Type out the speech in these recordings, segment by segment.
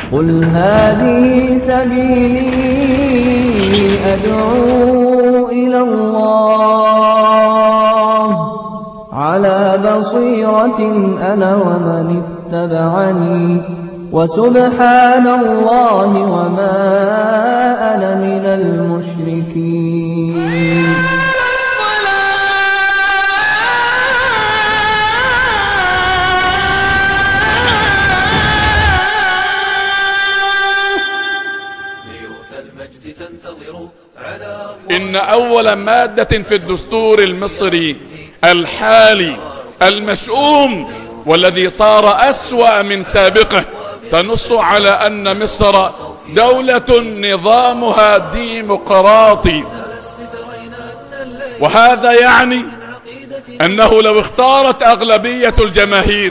قل هذه سبيلي أدعو إلى الله على بصيرة أنا ومن اتبعني وسبحان الله وما أنا من المشركين. إن أول مادة في الدستور المصري الحالي المشؤوم والذي صار أسوأ من سابقه تنص على أن مصر دولة نظامها ديمقراطي، وهذا يعني أنه لو اختارت أغلبية الجماهير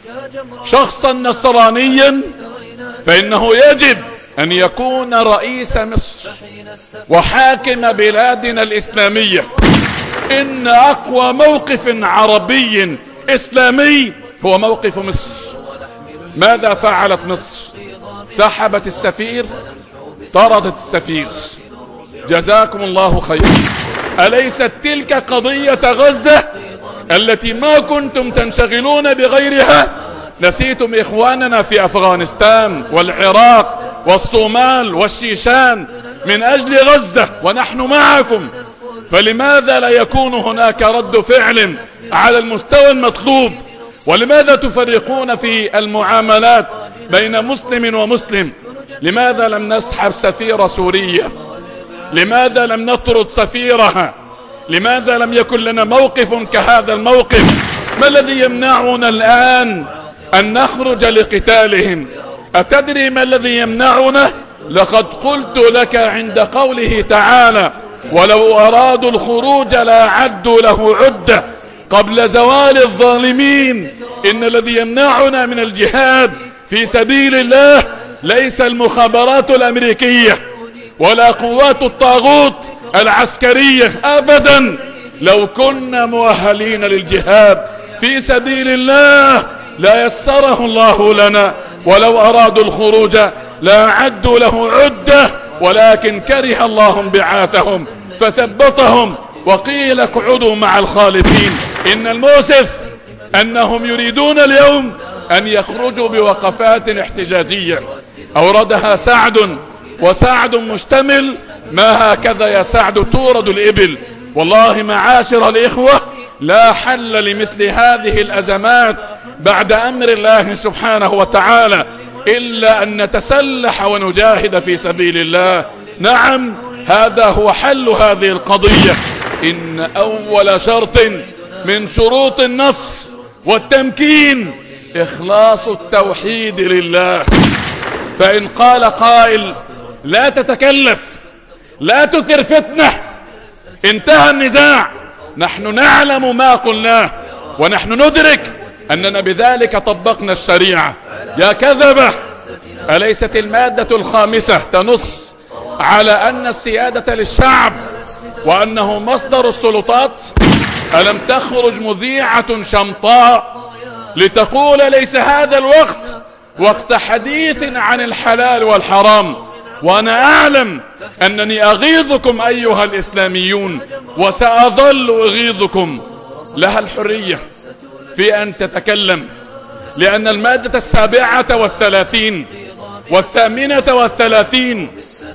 شخصا نصرانيا فإنه يجب أن يكون رئيس مصر وحاكم بلادنا الإسلامية. إن أقوى موقف عربي إسلامي هو موقف مصر. ماذا فعلت مصر؟ سحبت السفير، طردت السفير. جزاكم الله خيرا. أليست تلك قضية غزة التي ما كنتم تنشغلون بغيرها؟ نسيتم إخواننا في أفغانستان والعراق والصومال والشيشان من أجل غزة ونحن معكم، فلماذا لا يكون هناك رد فعل على المستوى المطلوب؟ ولماذا تفرقون في المعاملات بين مسلم ومسلم؟ لماذا لم نسحب سفير سوريا؟ لماذا لم نطرد سفيرها؟ لماذا لم يكن لنا موقف كهذا الموقف؟ ما الذي يمنعنا الآن أن نخرج لقتالهم؟ أتدري ما الذي يمنعنا؟ لقد قلت لك عند قوله تعالى ولو أرادوا الخروج لأعدوا له عدة قبل زوال الظالمين. إن الذي يمنعنا من الجهاد في سبيل الله ليس المخابرات الأمريكية ولا قوات الطاغوت العسكرية أبدا. لو كنا مؤهلين للجهاد في سبيل الله لا يسره الله لنا، ولو أرادوا الخروج لأعدوا له عدة ولكن كره الله انبعاثهم فثبطهم وقيل اقعدوا مع الخالفين. إن المؤسف أنهم يريدون اليوم أن يخرجوا بوقفات احتجاجية أوردها سعد، وسعد مشتمل ما هكذا يا سعد تورد الإبل. والله معاشر الإخوة لا حل لمثل هذه الأزمات بعد أمر الله سبحانه وتعالى إلا أن نتسلح ونجاهد في سبيل الله. نعم، هذا هو حل هذه القضية. إن أول شرط من شروط النصر والتمكين إخلاص التوحيد لله. فإن قال قائل لا تتكلف، لا تثر فتنة، انتهى النزاع، نحن نعلم ما قلناه ونحن ندرك أننا بذلك طبقنا الشريعة. يا كذبة، أليست المادة الخامسة تنص على أن السيادة للشعب وأنه مصدر السلطات؟ ألم تخرج مذيعة شمطاء لتقول ليس هذا الوقت وقت حديث عن الحلال والحرام؟ وأنا أعلم أنني أغيظكم أيها الإسلاميون وسأظل أغيظكم. لها الحرية في أن تتكلم، لأن المادة 37 و38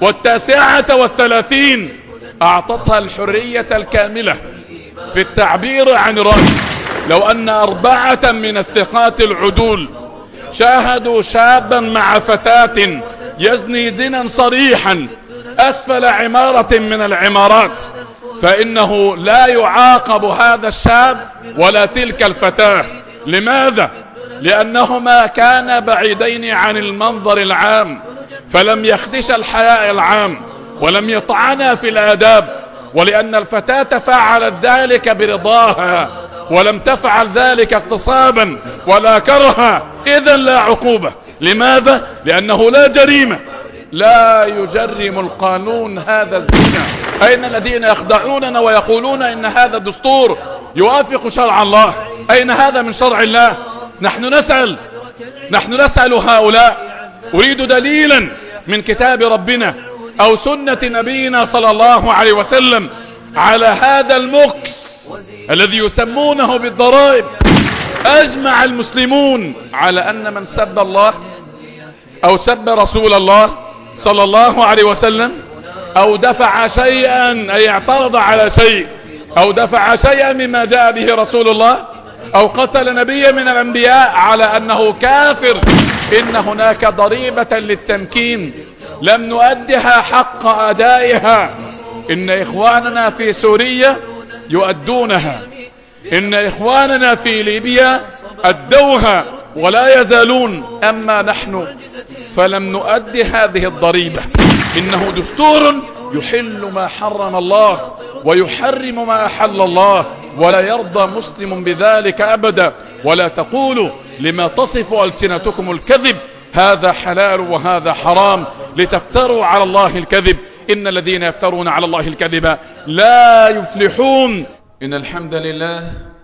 و39 أعطتها الحرية الكاملة في التعبير عن رأي. لو أن 4 من الثقات العدول شاهدوا شابا مع فتاة يزني زنا صريحا أسفل عمارة من العمارات فإنه لا يعاقب هذا الشاب ولا تلك الفتاة. لماذا؟ لأنهما كانا بعيدين عن المنظر العام، فلم يخدش الحياء العام ولم يطعنا في الآداب، ولأن الفتاة فعلت ذلك برضاها ولم تفعل ذلك اغتصابا ولا كرها، إذن لا عقوبة. لماذا؟ لأنه لا جريمة، لا يجرم القانون هذا الزنا. أين الذين يخدعوننا ويقولون إن هذا الدستور يوافق شرع الله؟ أين هذا من شرع الله؟ نحن نسأل هؤلاء أريد دليلا من كتاب ربنا أو سنة نبينا صلى الله عليه وسلم على هذا المكس الذي يسمونه بالضرائب. أجمع المسلمون على أن من سب الله أو سب رسول الله صلى الله عليه وسلم أو دفع شيئا، أي اعترض على شيء أو دفع شيئا مما جاء به رسول الله أو قتل نبيا من الأنبياء، على أنه كافر. إن هناك ضريبة للتمكين لم نؤدها حق أدائها. إن إخواننا في سوريا يؤدونها، إن إخواننا في ليبيا أدوها ولا يزالون، أما نحن فلم نؤدي هذه الضريبة. إنه دستور يحل ما حرم الله ويحرم ما أحل الله، ولا يرضى مسلم بذلك أبدا. ولا تقولوا لما تصف ألسنتكم الكذب هذا حلال وهذا حرام لتفتروا على الله الكذب. إن الذين يفترون على الله الكذب لا يفلحون. إن الحمد لله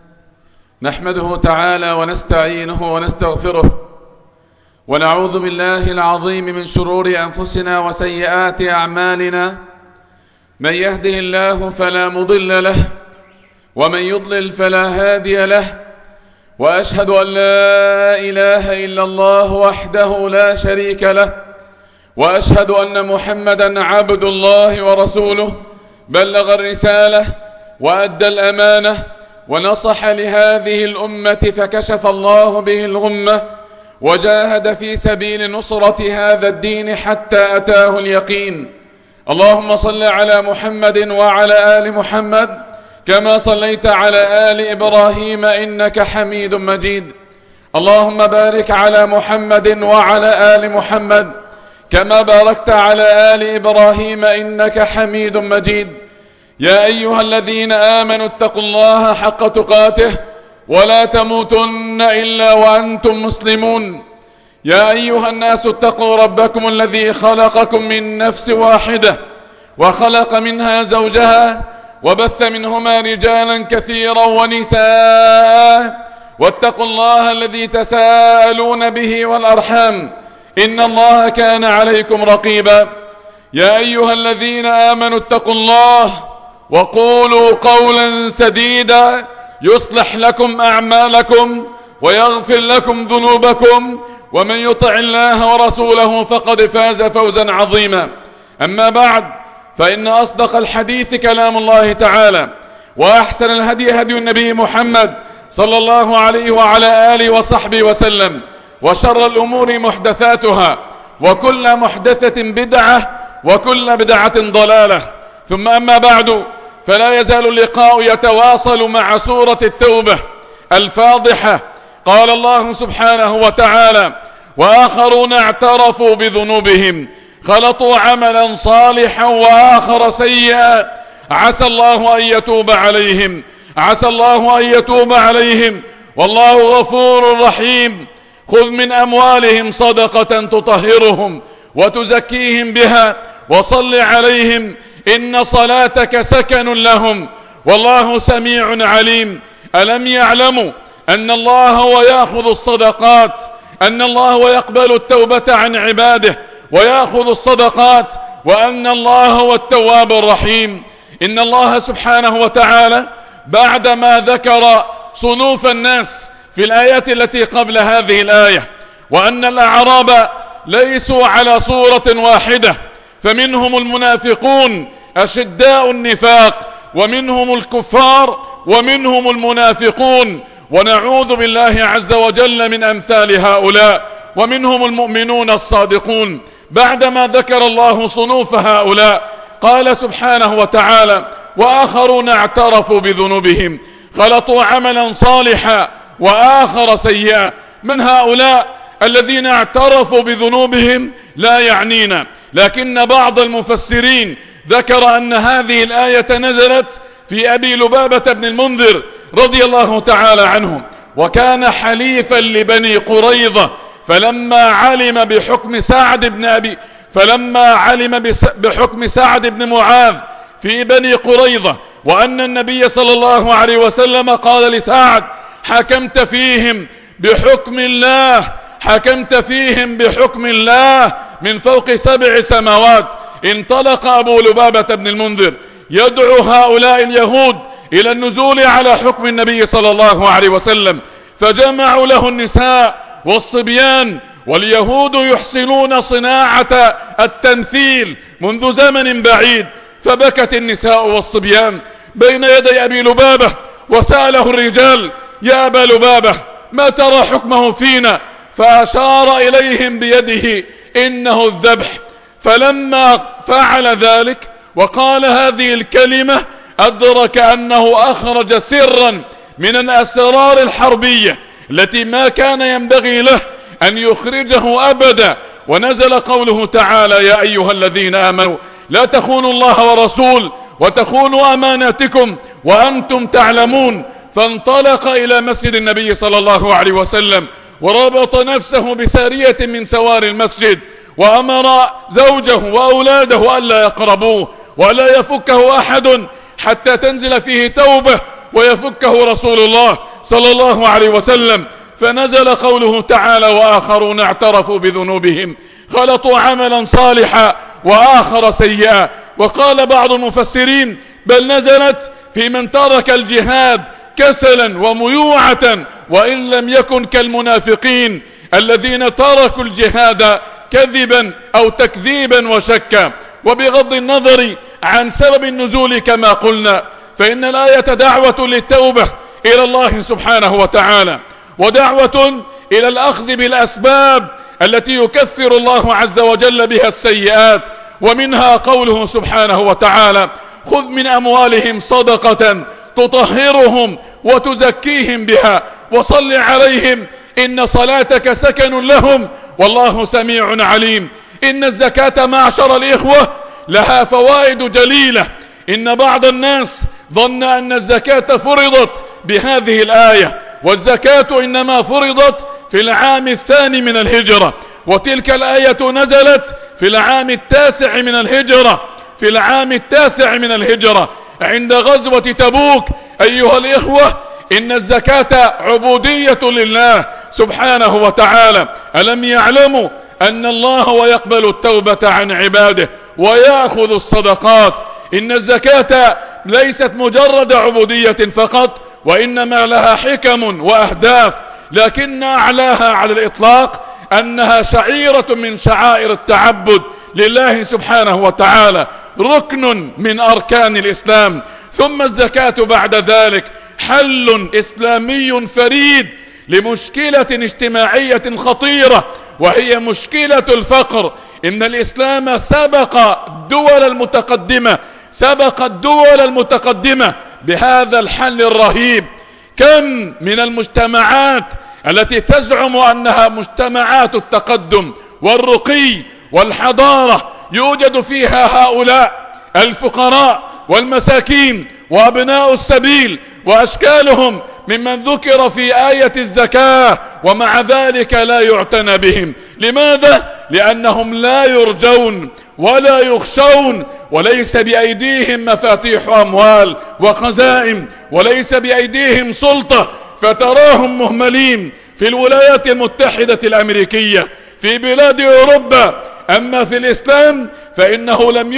نحمده تعالى ونستعينه ونستغفره، ونعوذ بالله العظيم من شرور أنفسنا وسيئات أعمالنا. من يهده الله فلا مضل له، ومن يضلل فلا هادي له. وأشهد أن لا إله إلا الله وحده لا شريك له، وأشهد أن محمدا عبد الله ورسوله، بلغ الرسالة وأدى الأمانة ونصح لهذه الأمة فكشف الله به الغمة، وجاهد في سبيل نصرة هذا الدين حتى أتاه اليقين. اللهم صل على محمد وعلى آل محمد كما صليت على آل إبراهيم إنك حميد مجيد. اللهم بارك على محمد وعلى آل محمد كما باركت على آل إبراهيم إنك حميد مجيد. يا أيها الذين آمنوا اتقوا الله حق تقاته ولا تموتن إلا وأنتم مسلمون. يا أيها الناس اتقوا ربكم الذي خلقكم من نفس واحدة وخلق منها زوجها وبث منهما رجالا كثيرا ونساء، واتقوا الله الذي تساءلون به والأرحام إن الله كان عليكم رقيبا. يا أيها الذين آمنوا اتقوا الله وقولوا قولا سديدا يصلح لكم أعمالكم ويغفر لكم ذنوبكم، ومن يطع الله ورسوله فقد فاز فوزا عظيما. أما بعد، فإن أصدق الحديث كلام الله تعالى، وأحسن الهدي هدي النبي محمد صلى الله عليه وعلى آله وصحبه وسلم، وشر الأمور محدثاتها، وكل محدثة بدعة، وكل بدعة ضلالة. ثم أما بعد، فلا يزال اللقاء يتواصل مع سورة التوبة الفاضحة. قال الله سبحانه وتعالى: وآخرون اعترفوا بذنوبهم خلطوا عملا صالحا وآخر سيئا عسى الله أن يتوب عليهم، عسى الله أن يتوب عليهم والله غفور رحيم. خذ من أموالهم صدقة تطهرهم وتزكيهم بها وصل عليهم إن صلاتك سكن لهم والله سميع عليم. ألم يعلموا أن الله هو يأخذ الصدقات، أن الله هو يقبل التوبة عن عباده ويأخذ الصدقات، وأن الله هو التواب الرحيم. إن الله سبحانه وتعالى بعدما ذكر صنوف الناس في الآيات التي قبل هذه الآية، وأن الأعراب ليسوا على صورة واحدة، فمنهم المنافقون أشداء النفاق، ومنهم الكفار، ومنهم المنافقون، ونعوذ بالله عز وجل من أمثال هؤلاء، ومنهم المؤمنون الصادقون. بعدما ذكر الله صنوف هؤلاء قال سبحانه وتعالى: وآخرون اعترفوا بذنوبهم خلطوا عملا صالحا وآخر سيئا. من هؤلاء الذين اعترفوا بذنوبهم لا يعنينا، لكن بعض المفسرين ذكر أن هذه الآية نزلت في أبي لبابة بن المنذر رضي الله تعالى عنه، وكان حليفا لبني قريظة، فلما علم بحكم سعد بن معاذ في بني قريظة، وأن النبي صلى الله عليه وسلم قال لسعد: حكمت فيهم بحكم الله حكمت فيهم بحكم الله من فوق 7 سماوات. انطلق أبو لبابة بن المنذر يدعو هؤلاء اليهود إلى النزول على حكم النبي صلى الله عليه وسلم، فجمعوا له النساء والصبيان، واليهود يحسنون صناعة التمثيل منذ زمن بعيد. فبكت النساء والصبيان بين يدي أبي لبابة، وسأله الرجال: يا أبا لبابة، ما ترى حكمه فينا؟ فأشار إليهم بيده: إنه الذبح. فلما فعل ذلك وقال هذه الكلمة أدرك أنه أخرج سرا من الأسرار الحربية التي ما كان ينبغي له أن يخرجه أبدا. ونزل قوله تعالى: يا أيها الذين آمنوا لا تخونوا الله ورسول وتخونوا أماناتكم وأنتم تعلمون. فانطلق إلى مسجد النبي صلى الله عليه وسلم وربط نفسه بسارية من سوار المسجد، وأمر زوجه وأولاده ألا يقربوه ولا يفكه أحد حتى تنزل فيه توبة ويفكه رسول الله صلى الله عليه وسلم. فنزل قوله تعالى: وآخرون اعترفوا بذنوبهم خلطوا عملا صالحا وآخر سيئا. وقال بعض المفسرين: بل نزلت في من ترك الجهاد كسلا وميوعة، وإن لم يكن كالمنافقين الذين تركوا الجهاد كذبا أو تكذيبا وشكا. وبغض النظر عن سبب النزول كما قلنا، فإن الآية دعوة للتوبة إلى الله سبحانه وتعالى، ودعوة إلى الأخذ بالأسباب التي يكثر الله عز وجل بها السيئات. ومنها قوله سبحانه وتعالى: خذ من أموالهم صدقة تطهرهم وتزكيهم بها وصل عليهم إن صلاتك سكن لهم والله سميع عليم. إن الزكاة معشر الإخوة لها فوائد جليلة. إن بعض الناس ظن أن الزكاة فرضت بهذه الآية، والزكاة إنما فرضت في العام 2 من الهجرة، وتلك الآية نزلت في العام 9 من الهجرة، في العام 9 من الهجرة عند غزوة تبوك. أيها الإخوة، إن الزكاة عبودية لله سبحانه وتعالى. ألم يعلموا أن الله ويقبل التوبة عن عباده ويأخذ الصدقات؟ إن الزكاة ليست مجرد عبودية فقط، وإنما لها حكم وأهداف، لكن أعلاها على الإطلاق أنها شعيرة من شعائر التعبد لله سبحانه وتعالى، ركن من أركان الإسلام. ثم الزكاة بعد ذلك حل إسلامي فريد لمشكلة اجتماعية خطيرة، وهي مشكلة الفقر. إن الإسلام سبق الدول المتقدمة بهذا الحل الرهيب. كم من المجتمعات التي تزعم أنها مجتمعات التقدم والرقي والحضارة يوجد فيها هؤلاء الفقراء والمساكين وأبناء السبيل وأشكالهم ممن ذكر في آية الزكاة، ومع ذلك لا يعتنى بهم. لماذا؟ لأنهم لا يرجون ولا يخشون، وليس بأيديهم مفاتيح أموال وخزائن، وليس بأيديهم سلطة، فتراهم مهملين في الولايات المتحدة الأمريكية، في بلاد أوروبا. أما في الإسلام فإنه لم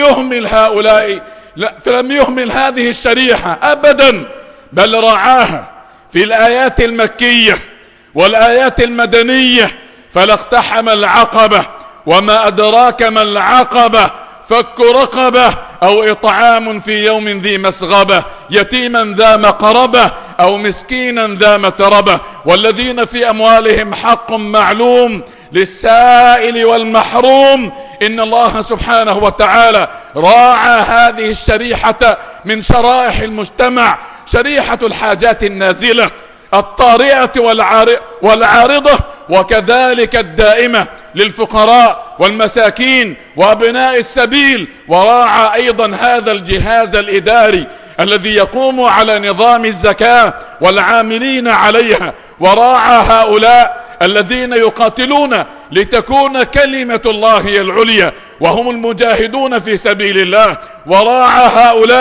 يهمل هذه الشريحة أبدا، بل رعاها في الآيات المكية والآيات المدنية. فلا اقتحم العقبة، وما أدراك ما العقبة، فك رقبة أو إطعام في يوم ذي مسغبة، يتيما ذا مقربة أو مسكينا ذا متربة، والذين في أموالهم حق معلوم للسائل والمحروم. إن الله سبحانه وتعالى راعى هذه الشريحة من شرائح المجتمع، شريحة الحاجات النازلة الطارئة والعارضة، وكذلك الدائمة للفقراء والمساكين وأبناء السبيل. وراعى أيضا هذا الجهاز الإداري الذي يقوم على نظام الزكاة والعاملين عليها، وراعى هؤلاء الذين يقاتلون لتكون كلمة الله هي العليا وهم المجاهدون في سبيل الله، وراعى هؤلاء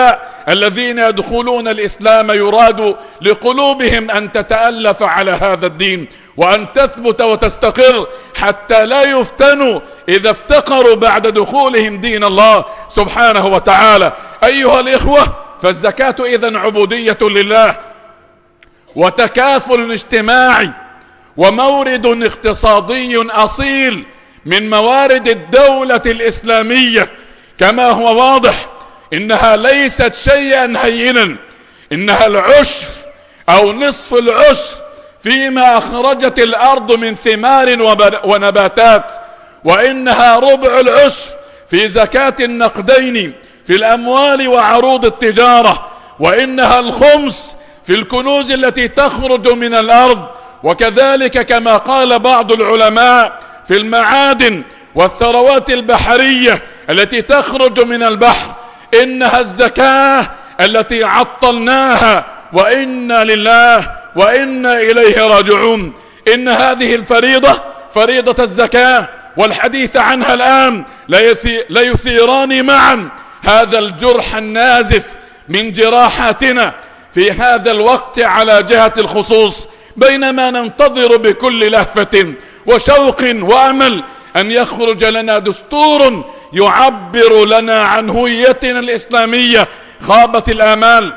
الذين يدخلون الإسلام يراد لقلوبهم أن تتألف على هذا الدين وأن تثبت وتستقر حتى لا يفتنوا إذا افتقروا بعد دخولهم دين الله سبحانه وتعالى. أيها الإخوة، فالزكاة إذن عبودية لله وتكافل اجتماعي ومورد اقتصادي أصيل من موارد الدولة الإسلامية. كما هو واضح إنها ليست شيئا هينا، إنها العشر أو نصف العشر فيما أخرجت الأرض من ثمار ونباتات، وإنها ربع العشر في زكاة النقدين في الأموال وعروض التجارة، وإنها الخمس في الكنوز التي تخرج من الأرض، وكذلك كما قال بعض العلماء في المعادن والثروات البحرية التي تخرج من البحر. إنها الزكاة التي عطلناها، وإنا لله وإنا إليه راجعون. إن هذه الفريضة، فريضة الزكاة والحديث عنها الآن لا يثيران معا هذا الجرح النازف من جراحاتنا في هذا الوقت على جهة الخصوص، بينما ننتظر بكل لهفة وشوق وأمل أن يخرج لنا دستور يعبر لنا عن هويتنا الإسلامية. خابت الآمال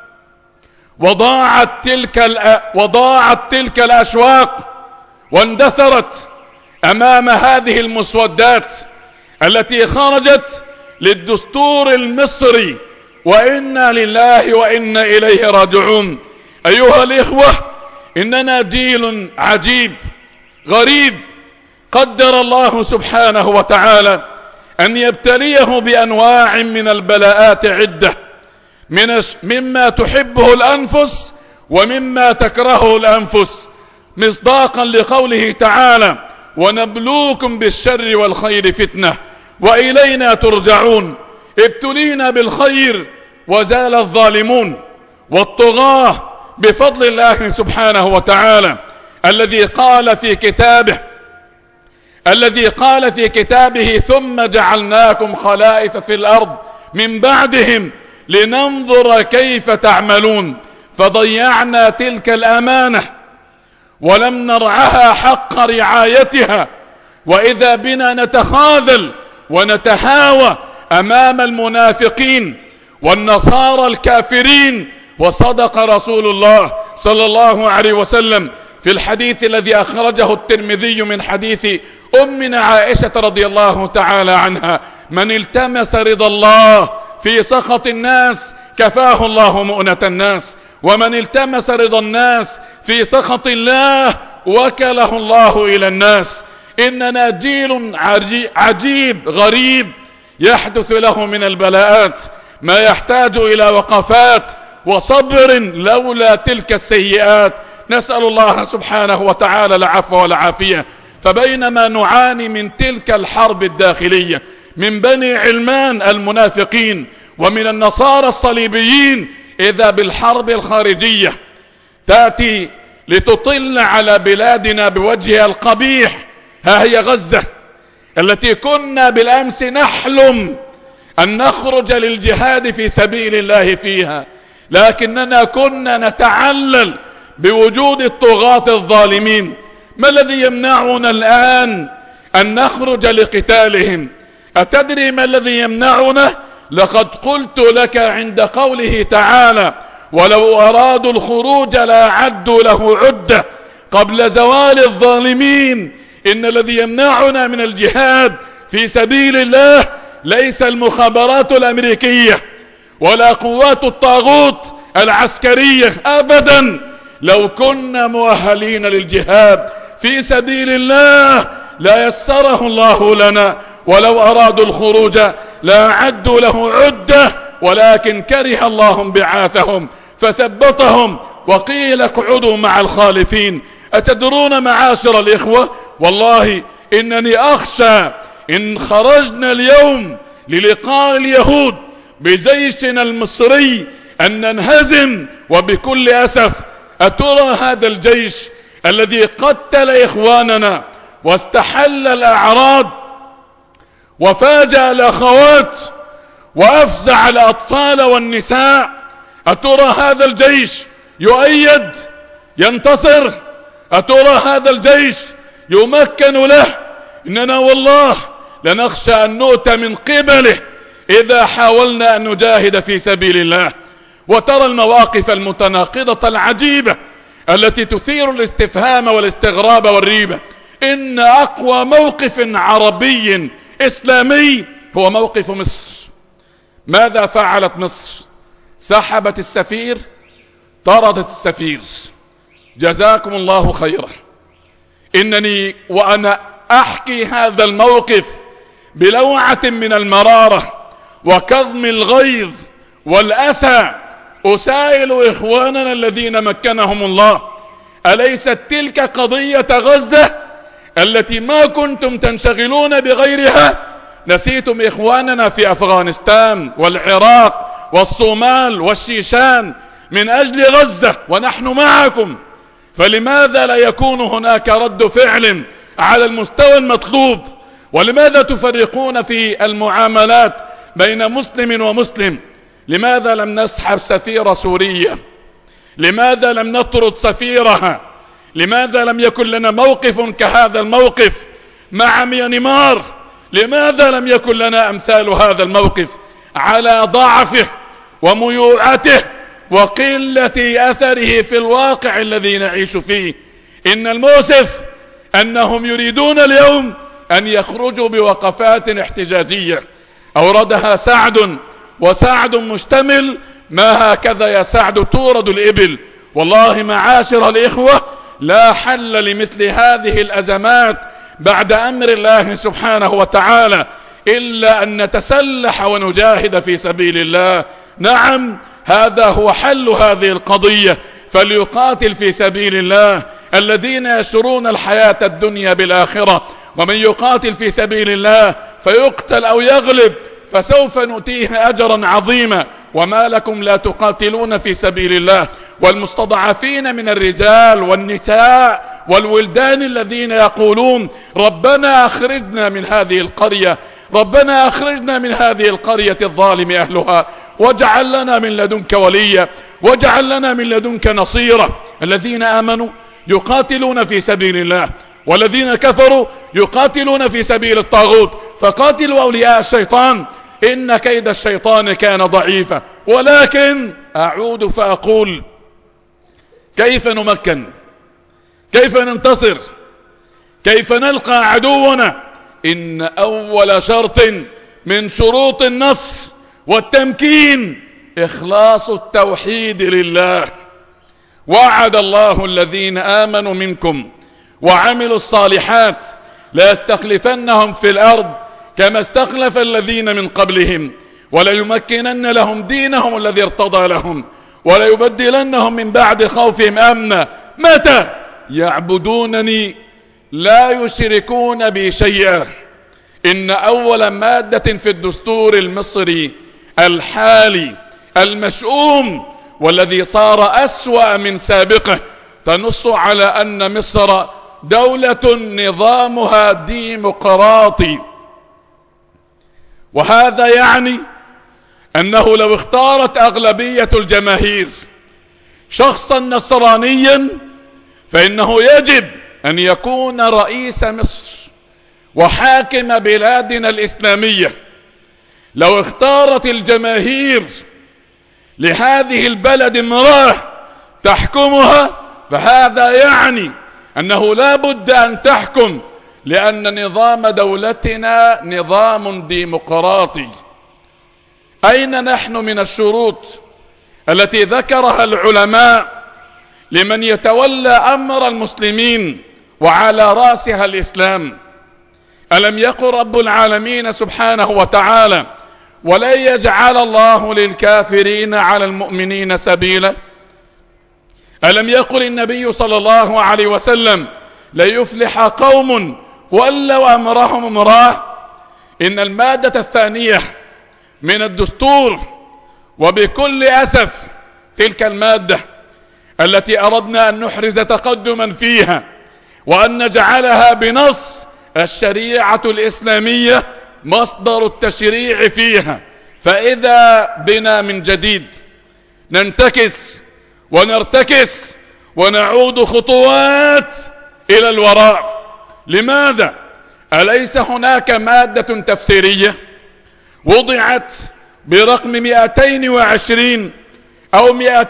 وضاعت تلك الأشواق واندثرت أمام هذه المسودات التي خرجت للدستور المصري، وإنا لله وإنا إليه راجعون. أيها الإخوة، إننا جيل عجيب غريب قدر الله سبحانه وتعالى أن يبتليه بأنواع من البلاءات عدة، مما تحبه الأنفس ومما تكرهه الأنفس، مصداقا لقوله تعالى: ونبلوكم بالشر والخير فتنة وإلينا ترجعون. ابتلينا بالخير وزال الظالمون والطغاة بفضل الله سبحانه وتعالى، الذي قال في كتابه: ثم جعلناكم خلائف في الأرض من بعدهم لننظر كيف تعملون. فضيعنا تلك الأمانة ولم نرعها حق رعايتها، وإذا بنا نتخاذل ونتهاوى أمام المنافقين والنصارى الكافرين. وصدق رسول الله صلى الله عليه وسلم في الحديث الذي أخرجه الترمذي من حديث أمنا عائشة رضي الله تعالى عنها: من التمس رضا الله في سخط الناس كفاه الله مؤنة الناس، ومن التمس رضا الناس في سخط الله وكله الله إلى الناس. إننا جيل عجيب غريب يحدث له من البلاءات ما يحتاج إلى وقفات وصبر لولا تلك السيئات. نسأل الله سبحانه وتعالى العفو والعافية. فبينما نعاني من تلك الحرب الداخلية من بني علمان المنافقين ومن النصارى الصليبيين، إذا بالحرب الخارجية تأتي لتطل على بلادنا بوجهها القبيح. ها هي غزة التي كنا بالأمس نحلم أن نخرج للجهاد في سبيل الله فيها، لكننا كنا نتعلل بوجود الطغاة الظالمين. ما الذي يمنعنا الآن أن نخرج لقتالهم؟ أتدري ما الذي يمنعنا؟ لقد قلت لك عند قوله تعالى: ولو أرادوا الخروج لأعدوا له عدة قبل زوال الظالمين. إن الذي يمنعنا من الجهاد في سبيل الله ليس المخابرات الأمريكية ولا قوات الطاغوت العسكرية أبدا. لو كنا مؤهلين للجهاد في سبيل الله لا يسره الله لنا، ولو أرادوا الخروج لا عدوا له عدة، ولكن كره الله انبعاثهم فثبتهم وقيل اقعدوا مع الخالفين. أتدرون معاشر الإخوة، والله إنني أخشى إن خرجنا اليوم للقاء اليهود بجيشنا المصري أن ننهزم وبكل أسف. أترى هذا الجيش الذي قتل إخواننا واستحل الأعراض وفاجأ الأخوات وأفزع الأطفال والنساء. أترى هذا الجيش يؤيد ينتصر؟ أترى هذا الجيش يمكن له؟ إننا والله لنخشى أن نؤتى من قبله إذا حاولنا أن نجاهد في سبيل الله. وترى المواقف المتناقضة العجيبة التي تثير الاستفهام والاستغراب والريبة. إن أقوى موقف عربي إسلامي هو موقف مصر. ماذا فعلت مصر؟ سحبت السفير، طردت السفير. جزاكم الله خيرا. إنني وأنا أحكي هذا الموقف بلوعة من المرارة وكظم الغيظ والأسى أسائل إخواننا الذين مكنهم الله: أليست تلك قضية غزة التي ما كنتم تنشغلون بغيرها؟ نسيتم إخواننا في أفغانستان والعراق والصومال والشيشان من أجل غزة ونحن معكم. فلماذا لا يكون هناك رد فعل على المستوى المطلوب؟ ولماذا تفرقون في المعاملات بين مسلم ومسلم؟ لماذا لم نسحب سفير سوريا؟ لماذا لم نطرد سفيرها؟ لماذا لم يكن لنا موقف كهذا الموقف مع ميانمار؟ لماذا لم يكن لنا أمثال هذا الموقف على ضعفه وميوعته وقلة أثره في الواقع الذي نعيش فيه؟ إن المؤسف أنهم يريدون اليوم أن يخرجوا بوقفات احتجاجية أوردها سعد، وسعد مشتمل: ما هكذا يا سعد تورد الإبل. والله معاشر الإخوة لا حل لمثل هذه الأزمات بعد أمر الله سبحانه وتعالى إلا أن نتسلح ونجاهد في سبيل الله. نعم، هذا هو حل هذه القضية. فليقاتل في سبيل الله الذين يشرون الحياة الدنيا بالآخرة، ومن يقاتل في سبيل الله فيقتل أو يغلب فسوف نؤتيه أجرا عظيما. وما لكم لا تقاتلون في سبيل الله؟ والمستضعفين من الرجال والنساء والولدان الذين يقولون: ربنا أخرجنا من هذه القرية، ربنا أخرجنا من هذه القرية الظالم أهلها، واجعل لنا من لدنك وليا، واجعل لنا من لدنك نصيرا. الذين آمنوا يقاتلون في سبيل الله، والذين كفروا يقاتلون في سبيل الطاغوت. فقاتلوا أولياء الشيطان إن كيد الشيطان كان ضعيفا. ولكن أعود فأقول: كيف نمكن؟ كيف ننتصر؟ كيف نلقى عدونا؟ إن أول شرط من شروط النصر والتمكين إخلاص التوحيد لله. وعد الله الذين آمنوا منكم وعملوا الصالحات ليستخلفنهم في الأرض كما استخلف الذين من قبلهم وليمكنن لهم دينهم الذي ارتضى لهم وليبدلنهم من بعد خوفهم أمنا. متى؟ يعبدونني لا يشركون بي شيئا. إن أول مادة في الدستور المصري الحالي المشؤوم والذي صار أسوأ من سابقه تنص على أن مصر دولة نظامها ديمقراطي، وهذا يعني أنه لو اختارت أغلبية الجماهير شخصا نصرانيا فإنه يجب أن يكون رئيس مصر وحاكم بلادنا الإسلامية. لو اختارت الجماهير لهذه البلد امرأة تحكمها فهذا يعني أنه لا بد أن تحكم، لأن نظام دولتنا نظام ديمقراطي. أين نحن من الشروط التي ذكرها العلماء لمن يتولى أمر المسلمين وعلى رأسها الإسلام؟ ألم يقل رب العالمين سبحانه وتعالى: ولن يجعل الله للكافرين على المؤمنين سبيلا؟ ألم يقل النبي صلى الله عليه وسلم: ليفلح قوم ولوا أمرهم امرأة؟ إن المادة الثانية من الدستور، وبكل أسف تلك المادة التي أردنا أن نحرز تقدما فيها وأن نجعلها بنص الشريعة الإسلامية مصدر التشريع فيها، فإذا بنا من جديد ننتكس ونرتكس ونعود خطوات إلى الوراء. لماذا؟ أليس هناك مادة تفسيرية وضعت برقم 220 أو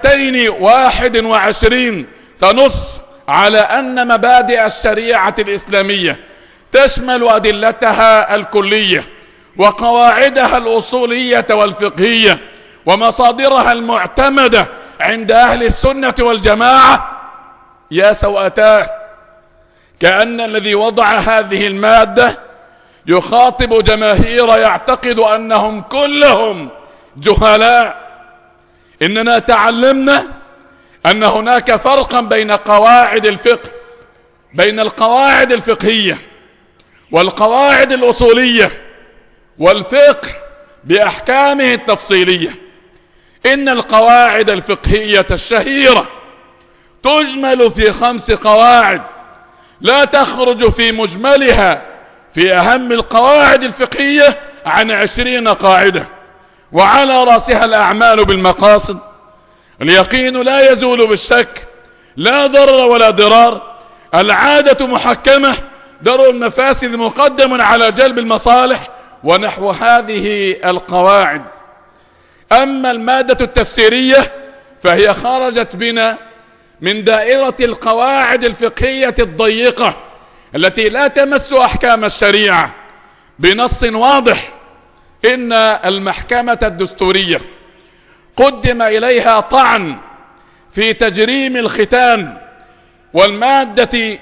221 تنص على أن مبادئ الشريعة الإسلامية تشمل أدلتها الكلية وقواعدها الأصولية والفقهية ومصادرها المعتمدة عند أهل السنة والجماعة؟ يا سوءتاه، كأن الذي وضع هذه المادة يخاطب جماهير يعتقد أنهم كلهم جهلاء. إننا تعلمنا أن هناك فرقا بين قواعد الفقه، بين القواعد الفقهية والقواعد الأصولية والفقه بأحكامه التفصيلية. إن القواعد الفقهية الشهيرة تجمل في 5 قواعد لا تخرج في مجملها في أهم القواعد الفقهية عن 20 قاعدة، وعلى رأسها الأعمال بالمقاصد، اليقين لا يزول بالشك، لا ضرر ولا ضرار، العادة محكمة، درء المفاسد مقدم على جلب المصالح، ونحو هذه القواعد. أما المادة التفسيرية فهي خرجت بنا من دائرة القواعد الفقهية الضيقة التي لا تمس أحكام الشريعة بنص واضح. إن المحكمة الدستورية قدم إليها طعن في تجريم الختان، والمادة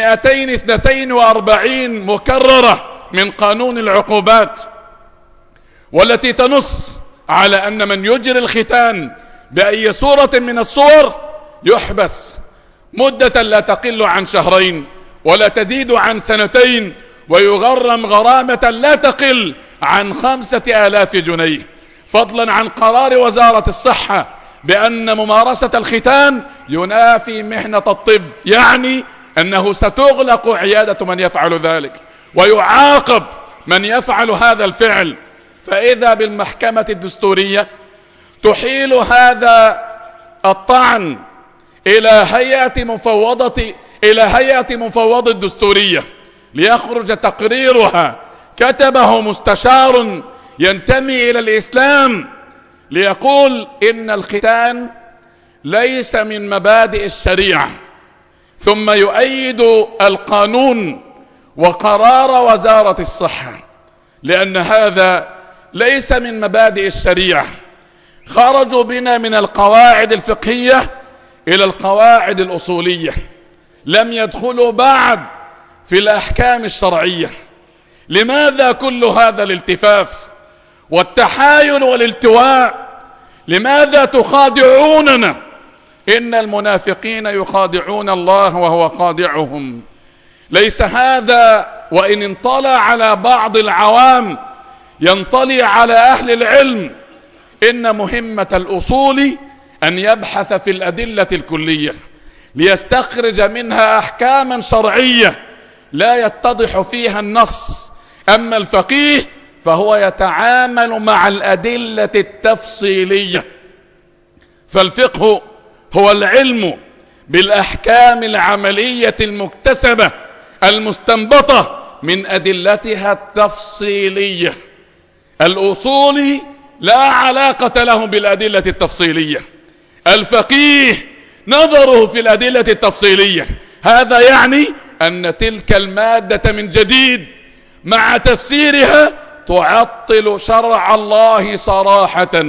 242 مكررة من قانون العقوبات، والتي تنص على أن من يجري الختان بأي صورة من الصور يحبس مدة لا تقل عن 2 ولا تزيد عن 2 ويغرم غرامة لا تقل عن 5000 جنيه، فضلا عن قرار وزارة الصحة بأن ممارسة الختان ينافي مهنة الطب، يعني أنه ستغلق عيادة من يفعل ذلك ويعاقب من يفعل هذا الفعل. فإذا بالمحكمة الدستورية تحيل هذا الطعن إلى هيئة مفوضة الدستورية ليخرج تقريرها كتبه مستشار ينتمي إلى الإسلام ليقول إن الختان ليس من مبادئ الشريعة، ثم يؤيد القانون وقرار وزارة الصحة لأن هذا ليس من مبادئ الشريعة. خرجوا بنا من القواعد الفقهية إلى القواعد الأصولية، لم يدخلوا بعد في الأحكام الشرعية. لماذا كل هذا الالتفاف والتحايل والالتواء؟ لماذا تخادعوننا؟ إن المنافقين يخادعون الله وهو خادعهم. ليس هذا، وإن انطلع على بعض العوام ينطلي على أهل العلم. إن مهمة الأصول أن يبحث في الأدلة الكلية ليستخرج منها أحكاما شرعية لا يتضح فيها النص. أما الفقيه فهو يتعامل مع الأدلة التفصيلية. فالفقه هو العلم بالأحكام العملية المكتسبة المستنبطة من أدلتها التفصيلية. الأصولي لا علاقة له بالأدلة التفصيلية، الفقيه نظره في الأدلة التفصيلية. هذا يعني أن تلك المادة من جديد مع تفسيرها تعطل شرع الله صراحة.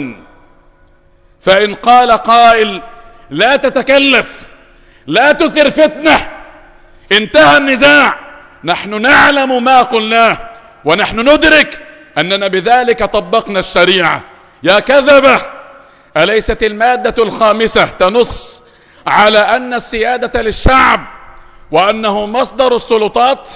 فإن قال قائل لا تتكلف، لا تثر فتنة، انتهى النزاع، نحن نعلم ما قلناه ونحن ندرك أننا بذلك طبقنا الشريعة. يا كذبة! أليست المادة 5 تنص على أن السيادة للشعب وأنه مصدر السلطات؟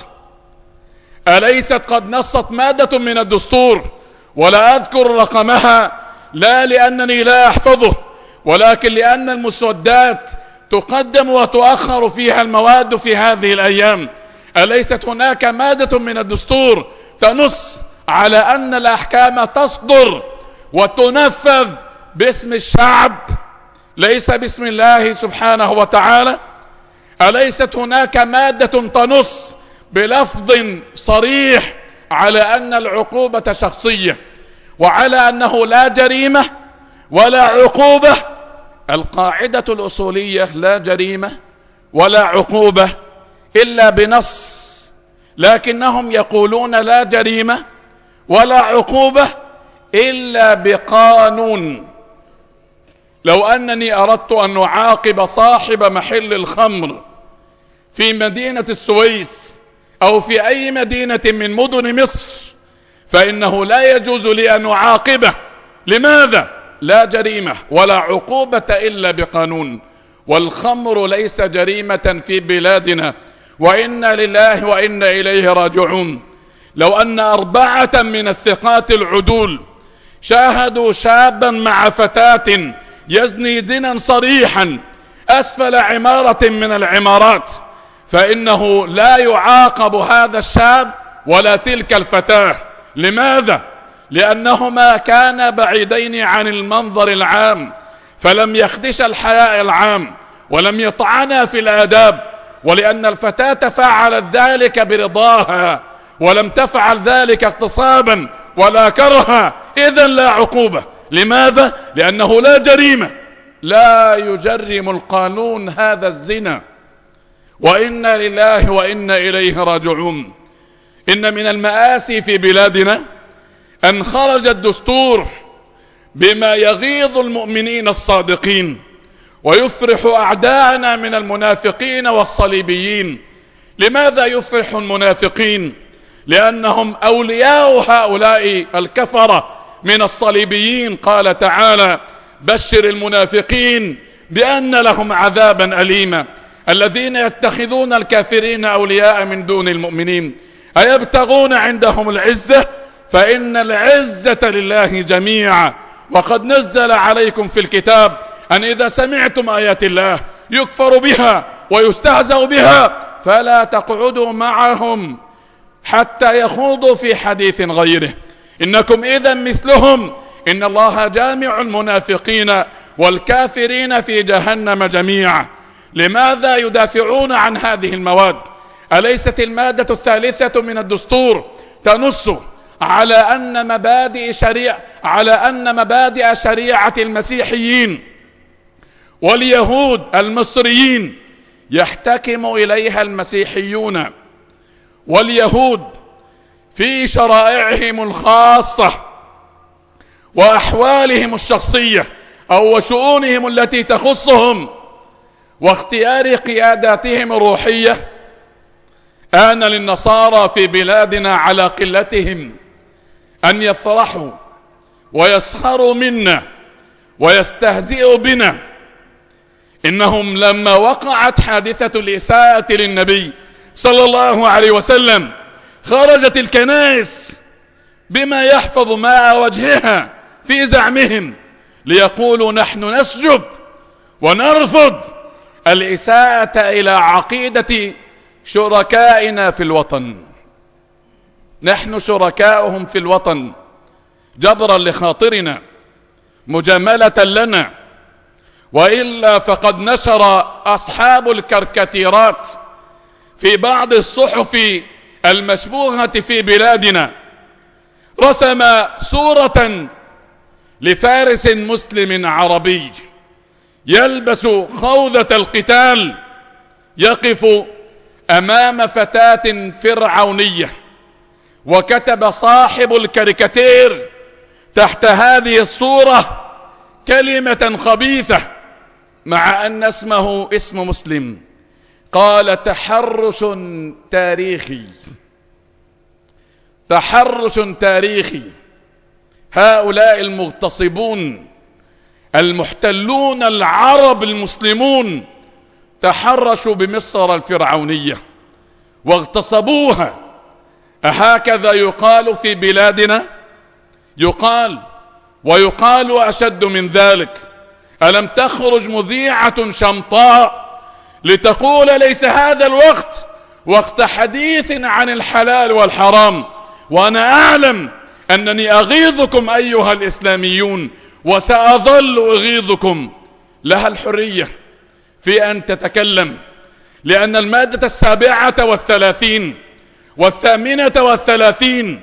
أليست قد نصت مادة من الدستور، ولا أذكر رقمها لا لأنني لا أحفظه ولكن لأن المسودات تقدم وتؤخر فيها المواد في هذه الأيام. أليست هناك مادة من الدستور تنص على أن الأحكام تصدر وتنفذ باسم الشعب ليس باسم الله سبحانه وتعالى؟ أليست هناك مادة تنص بلفظ صريح على أن العقوبة شخصية، وعلى أنه لا جريمة ولا عقوبة؟ القاعدة الأصولية لا جريمة ولا عقوبة إلا بنص، لكنهم يقولون لا جريمة ولا عقوبة إلا بقانون. لو أنني أردت أن أعاقب صاحب محل الخمر في مدينة السويس أو في أي مدينة من مدن مصر فإنه لا يجوز لي أن أعاقبه. لماذا؟ لا جريمة ولا عقوبة إلا بقانون. والخمر ليس جريمة في بلادنا، وإنا لله وإنا إليه راجعون. لو أن 4 من الثقات العدول شاهدوا شابا مع فتاة يزني زنا صريحا أسفل عمارة من العمارات، فإنه لا يعاقب هذا الشاب ولا تلك الفتاة. لماذا؟ لأنهما كانا بعيدين عن المنظر العام، فلم يخدش الحياء العام ولم يطعنا في الآداب، ولأن الفتاة فعلت ذلك برضاها ولم تفعل ذلك اغتصابا ولا كرها، إذن لا عقوبة. لماذا؟ لأنه لا جريمة، لا يجرم القانون هذا الزنا. وإنا لله وإنا إليه راجعون. إن من المآسي في بلادنا أن خرج الدستور بما يغيظ المؤمنين الصادقين ويفرح أعداءنا من المنافقين والصليبيين. لماذا يفرح المنافقين؟ لأنهم أولياء هؤلاء الكفرة من الصليبيين. قال تعالى: بشر المنافقين بأن لهم عذابا أليما الذين يتخذون الكافرين أولياء من دون المؤمنين أيبتغون عندهم العزة فإن العزة لله جميعا. وقد نزل عليكم في الكتاب أن إذا سمعتم آيات الله يكفر بها ويستهزأ بها فلا تقعدوا معهم حتى يخوضوا في حديث غيره إنكم إذا مثلهم إن الله جامع المنافقين والكافرين في جهنم جميعا. لماذا يدافعون عن هذه المواد؟ أليست المادة 3 من الدستور تنص على أن مبادئ شريعة المسيحيين واليهود المصريين يحتكم إليها المسيحيون واليهود في شرائعهم الخاصة وأحوالهم الشخصية أو وشؤونهم التي تخصهم واختيار قياداتهم الروحية؟ آن للنصارى في بلادنا على قلتهم أن يفرحوا ويسخروا منا ويستهزئوا بنا. إنهم لما وقعت حادثة الإساءة للنبي صلى الله عليه وسلم خرجت الكنائس بما يحفظ ماء وجهها في زعمهم ليقولوا نحن نسجد ونرفض الإساءة إلى عقيدة شركائنا في الوطن. نحن شركاؤهم في الوطن جبرا لخاطرنا مجاملة لنا، وإلا فقد نشر أصحاب الكاريكاتيرات في بعض الصحف المشبوهة في بلادنا رسم صورة لفارس مسلم عربي يلبس خوذة القتال يقف أمام فتاة فرعونية، وكتب صاحب الكاريكاتير تحت هذه الصورة كلمة خبيثة مع أن اسمه اسم مسلم. قال: تحرش تاريخي، تحرش تاريخي. هؤلاء المغتصبون المحتلون العرب المسلمون تحرشوا بمصر الفرعونية واغتصبوها. أهكذا يقال في بلادنا؟ يقال، ويقال أشد من ذلك. ألم تخرج مذيعة شمطاء لتقول ليس هذا الوقت وقت حديث عن الحلال والحرام، وأنا أعلم أنني أغيظكم أيها الإسلاميون وسأظل أغيظكم، لها الحرية في أن تتكلم، لأن المادة 37 و38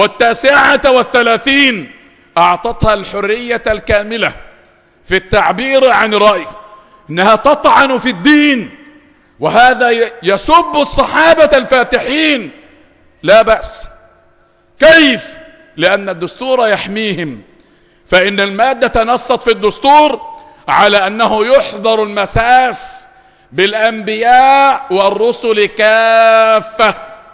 و39 أعطتها الحرية الكاملة في التعبير عن رأي. إنها تطعن في الدين، وهذا يسب الصحابة الفاتحين، لا بأس. كيف؟ لأن الدستور يحميهم، فإن المادة نصت في الدستور على أنه يحظر المساس بالأنبياء والرسل كافة.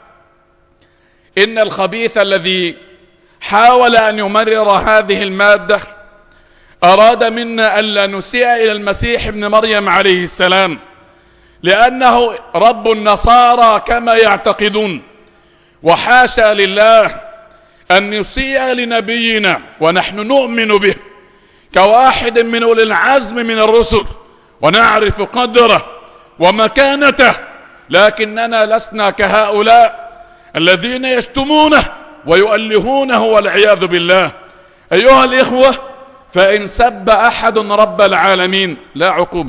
إن الخبيث الذي حاول أن يمرر هذه المادة أراد منا ألا نسيء إلى المسيح ابن مريم عليه السلام، لأنه رب النصارى كما يعتقدون، وحاشا لله أن نسيء لنبينا ونحن نؤمن به كواحد من أولي العزم من الرسل ونعرف قدره ومكانته، لكننا لسنا كهؤلاء الذين يشتمونه ويؤلهونه والعياذ بالله. أيها الإخوة، فإن سب أحد رب العالمين لا عقوبة،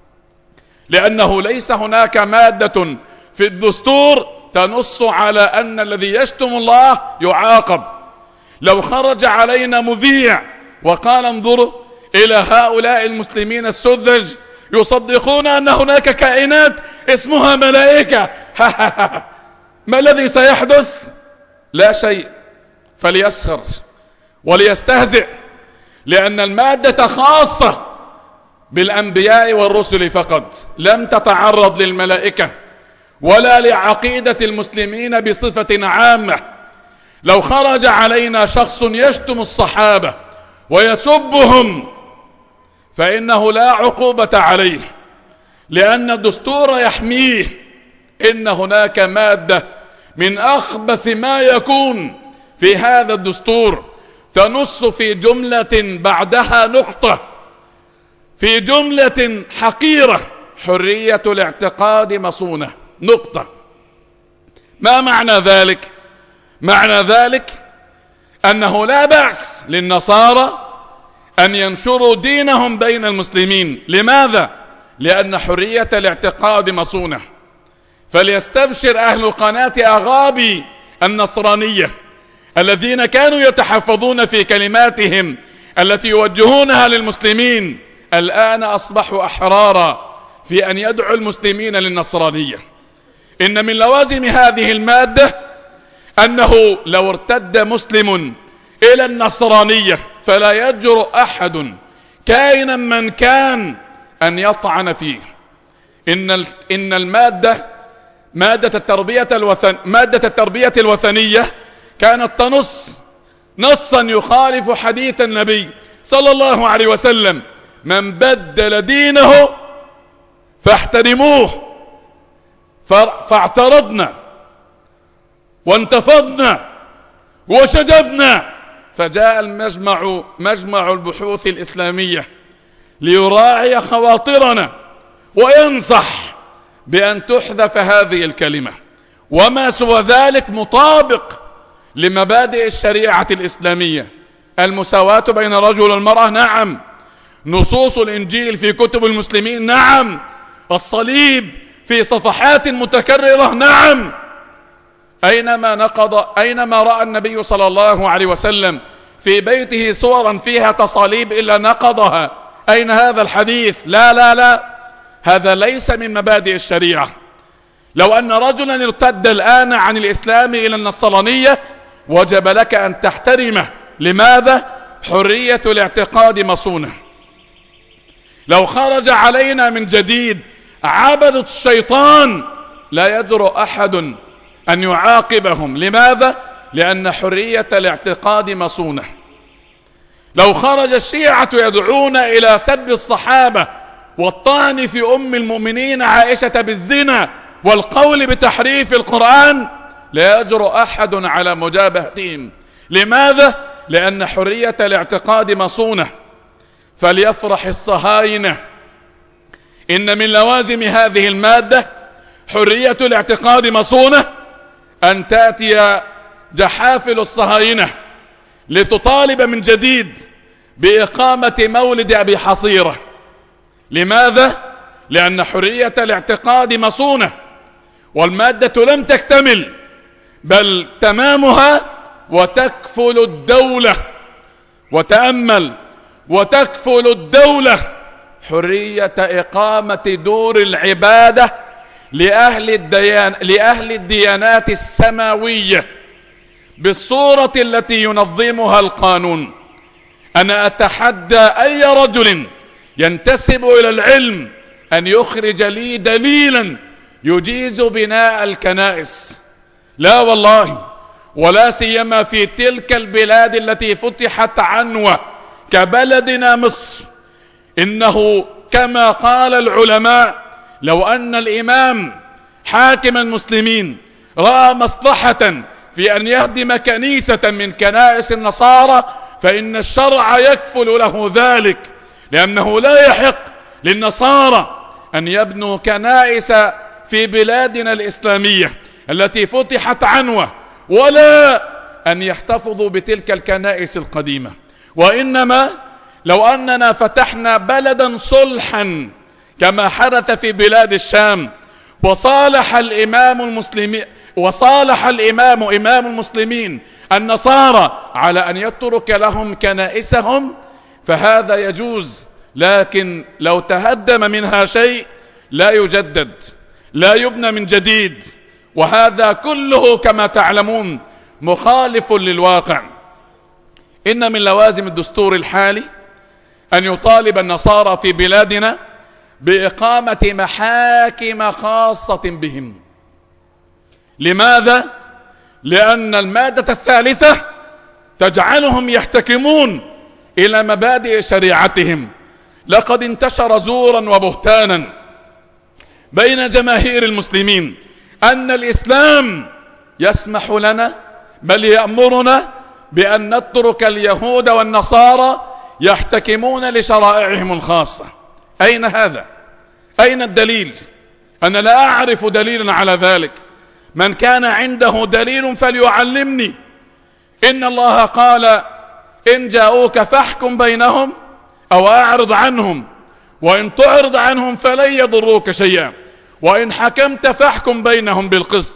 لأنه ليس هناك مادة في الدستور تنص على أن الذي يشتم الله يعاقب. لو خرج علينا مذيع وقال انظروا إلى هؤلاء المسلمين السذج يصدقون أن هناك كائنات اسمها ملائكة، ما الذي سيحدث؟ لا شيء. فليسخر وليستهزئ، لأن المادة خاصة بالأنبياء والرسل فقط، لم تتعرض للملائكة ولا لعقيدة المسلمين بصفة عامة. لو خرج علينا شخص يشتم الصحابة ويسبهم فإنه لا عقوبة عليه، لأن الدستور يحميه. إن هناك مادة من أخبث ما يكون في هذا الدستور تنص في جملة بعدها نقطة، في جملة حقيرة: حرية الاعتقاد مصونة، نقطة. ما معنى ذلك؟ معنى ذلك أنه لا بأس للنصارى أن ينشروا دينهم بين المسلمين. لماذا؟ لأن حرية الاعتقاد مصونة. فليستبشر أهل قناة أغابي النصرانية الذين كانوا يتحفظون في كلماتهم التي يوجهونها للمسلمين، الآن أصبحوا أحرارا في أن يدعوا المسلمين للنصرانية. إن من لوازم هذه المادة أنه لو ارتد مسلم إلى النصرانية فلا يجرؤ أحد كائنا من كان أن يطعن فيه. إن المادة مادة التربية الوثنية كانت تنص نصا يخالف حديث النبي صلى الله عليه وسلم: من بدل دينه فاحترموه. فاعترضنا وانتفضنا وشجبنا، فجاء مجمع البحوث الإسلامية ليراعي خواطرنا وينصح بأن تحذف هذه الكلمة، وما سوى ذلك مطابق لمبادئ الشريعة الإسلامية: المساواة بين الرجل والمرأة، نعم. نصوص الإنجيل في كتب المسلمين، نعم. الصليب في صفحات متكررة، نعم. أينما رأى النبي صلى الله عليه وسلم في بيته صورا فيها تصاليب إلا نقضها. أين هذا الحديث؟ لا لا لا، هذا ليس من مبادئ الشريعة. لو أن رجلا ارتد الآن عن الإسلام إلى النصرانية وجب لك أن تحترمه. لماذا؟ حرية الاعتقاد مصونة. لو خرج علينا من جديد عبدة الشيطان لا يجرؤ أحد أن يعاقبهم. لماذا؟ لأن حرية الاعتقاد مصونة. لو خرج الشيعة يدعون إلى سب الصحابة والطعن في أم المؤمنين عائشة بالزنا والقول بتحريف القرآن لا يجرؤ أحد على مجابهتهم. لماذا؟ لأن حرية الاعتقاد مصونة. فليفرح الصهاينة. إن من لوازم هذه المادة حرية الاعتقاد مصونة أن تأتي جحافل الصهاينة لتطالب من جديد بإقامة مولد أبي حصيرة. لماذا؟ لأن حرية الاعتقاد مصونة، والمادة لم تكتمل بل تمامها وتكفل الدولة. وتأمل، وتكفل الدولة حرية إقامة دور العبادة لأهل الديانات السماوية بالصورة التي ينظمها القانون. أنا أتحدى أي رجل ينتسب إلى العلم أن يخرج لي دليلا يجيز بناء الكنائس. لا والله، ولا سيما في تلك البلاد التي فتحت عنوة كبلدنا مصر. إنه كما قال العلماء، لو أن الإمام حاكم المسلمين رأى مصلحة في أن يهدم كنيسة من كنائس النصارى فإن الشرع يكفل له ذلك، لأنه لا يحق للنصارى أن يبنوا كنائس في بلادنا الإسلامية التي فتحت عنوة، ولا أن يحتفظوا بتلك الكنائس القديمة. وإنما لو أننا فتحنا بلدا صلحا كما حدث في بلاد الشام، وصالح إمام المسلمين النصارى على أن يترك لهم كنائسهم، فهذا يجوز. لكن لو تهدم منها شيء لا يجدد، لا يبنى من جديد، وهذا كله كما تعلمون مخالف للواقع. إن من لوازم الدستور الحالي أن يطالب النصارى في بلادنا بإقامة محاكم خاصة بهم. لماذا؟ لأن المادة الثالثة تجعلهم يحتكمون إلى مبادئ شريعتهم. لقد انتشر زورا وبهتانا بين جماهير المسلمين أن الإسلام يسمح لنا بل يأمرنا بأن نترك اليهود والنصارى يحتكمون لشرائعهم الخاصة. أين هذا؟ أين الدليل؟ أنا لا أعرف دليلا على ذلك. من كان عنده دليل فليعلمني. إن الله قال: إن جاءوك فاحكم بينهم أو أعرض عنهم، وإن تعرض عنهم فلن يضروك شيئا، وإن حكمت فاحكم بينهم بالقسط.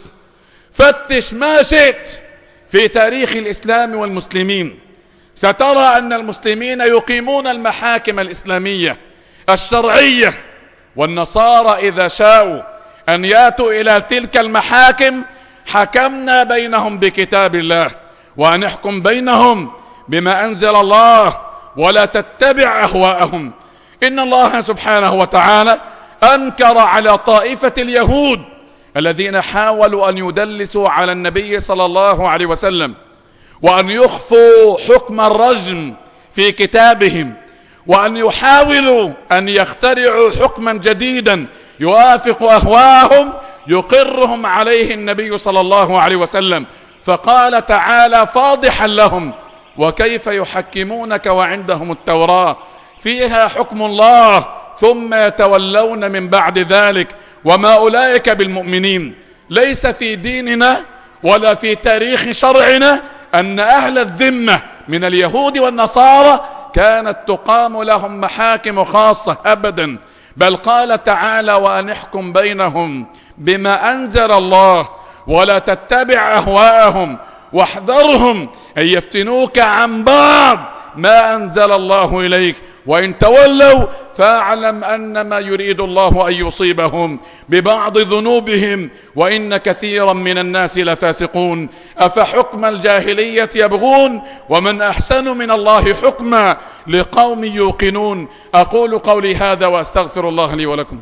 فتش ما شئت في تاريخ الإسلام والمسلمين، سترى أن المسلمين يقيمون المحاكم الإسلامية الشرعية، والنصارى إذا شاءوا أن يأتوا إلى تلك المحاكم حكمنا بينهم بكتاب الله، وأن يحكم بينهم بما أنزل الله ولا تتبع أهواءهم. إن الله سبحانه وتعالى أنكر على طائفة اليهود الذين حاولوا أن يدلسوا على النبي صلى الله عليه وسلم وأن يخفوا حكم الرجم في كتابهم، وأن يحاولوا أن يخترعوا حكما جديدا يوافق أهواءهم يقرهم عليه النبي صلى الله عليه وسلم. فقال تعالى فاضحا لهم: وكيف يحكمونك وعندهم التوراة فيها حكم الله ثم يتولون من بعد ذلك وما أولئك بالمؤمنين. ليس في ديننا ولا في تاريخ شرعنا أن أهل الذمة من اليهود والنصارى كانت تقام لهم محاكم خاصة أبدا، بل قال تعالى: وأن احكم بينهم بما أنزل الله ولا تتبع أهواءهم واحذرهم أن يفتنوك عن بعض ما أنزل الله إليك وإن تولوا فاعلم أنما يريد الله أن يصيبهم ببعض ذنوبهم وإن كثيرا من الناس لفاسقون. أفحكم الجاهلية يبغون ومن أحسن من الله حكما لقوم يوقنون. أقول قولي هذا وأستغفر الله لي ولكم.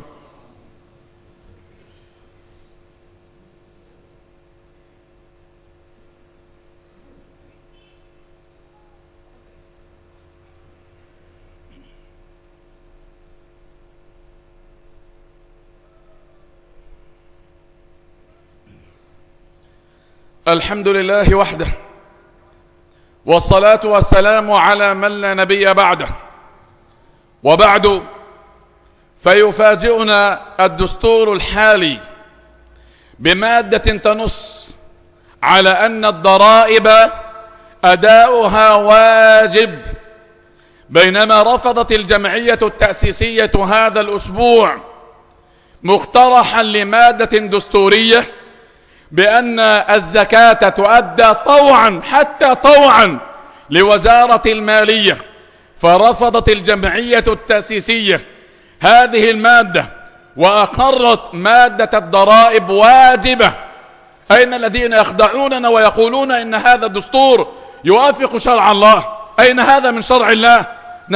الحمد لله وحده، والصلاة والسلام على من لا نبي بعده. وبعد، فيفاجئنا الدستور الحالي بمادة تنص على أن الضرائب أداؤها واجب. بينما رفضت الجمعية التأسيسية هذا الأسبوع مقترحا لمادة دستورية بأن الزكاة تؤدى طوعا حتى طوعا لوزارة المالية، فرفضت الجمعية التأسيسية هذه المادة وأقرت مادة الضرائب واجبة. أين الذين يخدعوننا ويقولون إن هذا الدستور يوافق شرع الله؟ أين هذا من شرع الله؟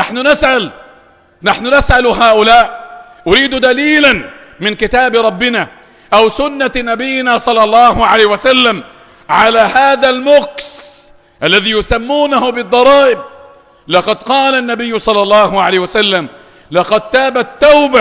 نحن نسأل هؤلاء. أريد دليلا من كتاب ربنا أو سنة نبينا صلى الله عليه وسلم على هذا المكس الذي يسمونه بالضرائب. لقد قال النبي صلى الله عليه وسلم: لقد تابت توبة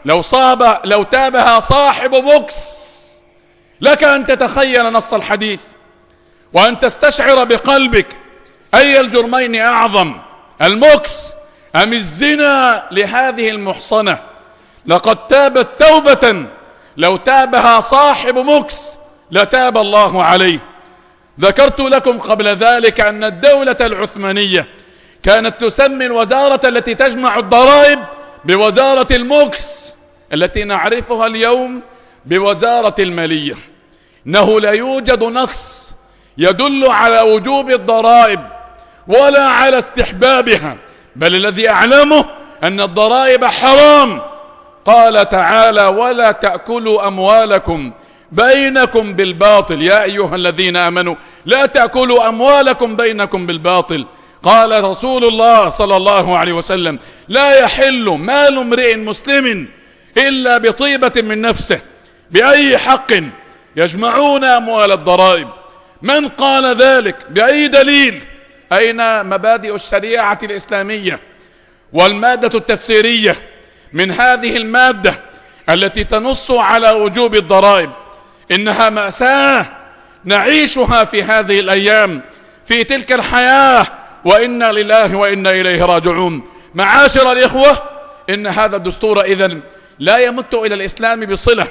لو تابها صاحب مكس. لك أن تتخيل نص الحديث وأن تستشعر بقلبك أي الجرمين أعظم، المكس أم الزنا لهذه المحصنة؟ لقد تابت توبة لو تابها صاحب مكس لتاب الله عليه. ذكرت لكم قبل ذلك أن الدولة العثمانية كانت تسمي الوزارة التي تجمع الضرائب بوزارة المكس التي نعرفها اليوم بوزارة المالية. إنه لا يوجد نص يدل على وجوب الضرائب ولا على استحبابها، بل الذي أعلمه أن الضرائب حرام. قال تعالى: ولا تأكلوا أموالكم بينكم بالباطل يا أيها الذين آمنوا لا تأكلوا أموالكم بينكم بالباطل. قال رسول الله صلى الله عليه وسلم: لا يحل مال امرئ مسلم إلا بطيبة من نفسه. بأي حق يجمعون أموال الضرائب؟ من قال ذلك؟ بأي دليل؟ أين مبادئ الشريعة الإسلامية والمادة التفسيرية من هذه المادة التي تنص على وجوب الضرائب؟ إنها مأساة نعيشها في هذه الأيام في تلك الحياة، وإنا لله وإنا إليه راجعون. معاشر الإخوة، إن هذا الدستور إذن لا يمت إلى الإسلام بصلة.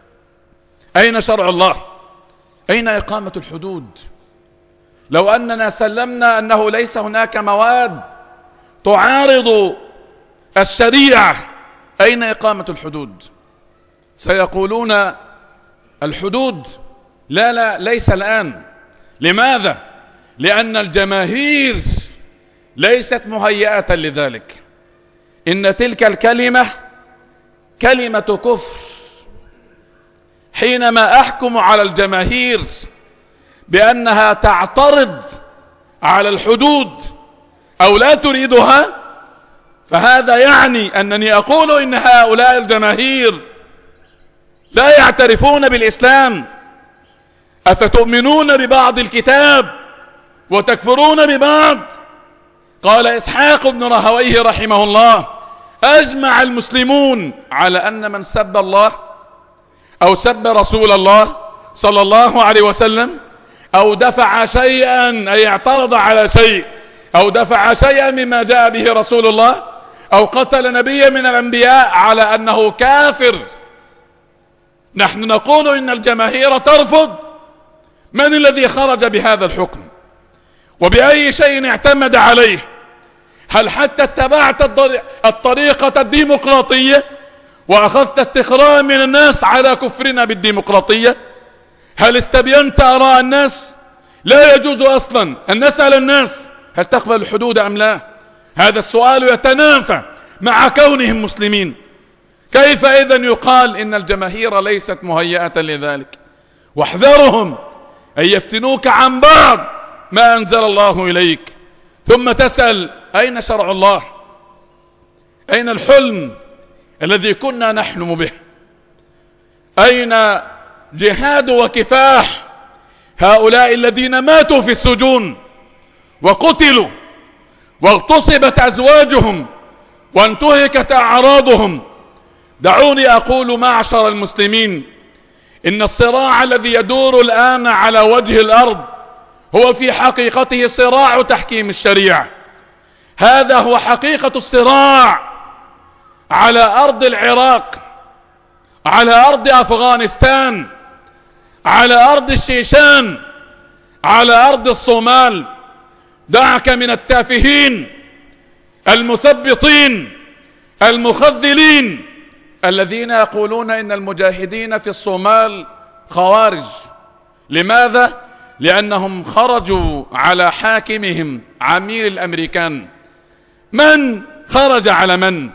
أين شرع الله؟ أين إقامة الحدود؟ لو أننا سلمنا أنه ليس هناك مواد تعارض الشريعة، أين إقامة الحدود؟ سيقولون الحدود لا ليس الآن. لماذا؟ لأن الجماهير ليست مهيئة لذلك. إن تلك الكلمة كلمة كفر. حينما أحكم على الجماهير بأنها تعترض على الحدود أو لا تريدها، فهذا يعني أنني أقول إن هؤلاء الجماهير لا يعترفون بالإسلام. أفتؤمنون ببعض الكتاب وتكفرون ببعض؟ قال إسحاق بن راهويه رحمه الله: أجمع المسلمون على أن من سب الله أو سب رسول الله صلى الله عليه وسلم أو دفع شيئا، أي اعترض على شيء، أو دفع شيئا مما جاء به رسول الله، أو قتل نبيا من الأنبياء، على أنه كافر. نحن نقول إن الجماهير ترفض. من الذي خرج بهذا الحكم؟ وبأي شيء اعتمد عليه؟ هل حتى اتبعت الطريقة الديمقراطية وأخذت استقراء من الناس على كفرنا بالديمقراطية؟ هل استبينت آراء الناس؟ لا يجوز أصلا أن نسأل الناس هل تقبل الحدود أم لا. هذا السؤال يتنافى مع كونهم مسلمين. كيف إذن يقال إن الجماهير ليست مهيئة لذلك؟ واحذرهم أن يفتنوك عن بعض ما أنزل الله إليك، ثم تسأل أين شرع الله؟ أين الحلم الذي كنا نحلم به؟ أين جهاد وكفاح هؤلاء الذين ماتوا في السجون وقتلوا واغتصبت أزواجهم وانتهكت أعراضهم؟ دعوني أقول معشر المسلمين، إن الصراع الذي يدور الآن على وجه الأرض هو في حقيقته صراع تحكيم الشريعة. هذا هو حقيقة الصراع على أرض العراق، على أرض أفغانستان، على أرض الشيشان، على أرض الصومال، دعك من التافهين المثبطين المخذلين الذين يقولون إن المجاهدين في الصومال خوارج. لماذا؟ لأنهم خرجوا على حاكمهم عميل الأمريكان. من خرج على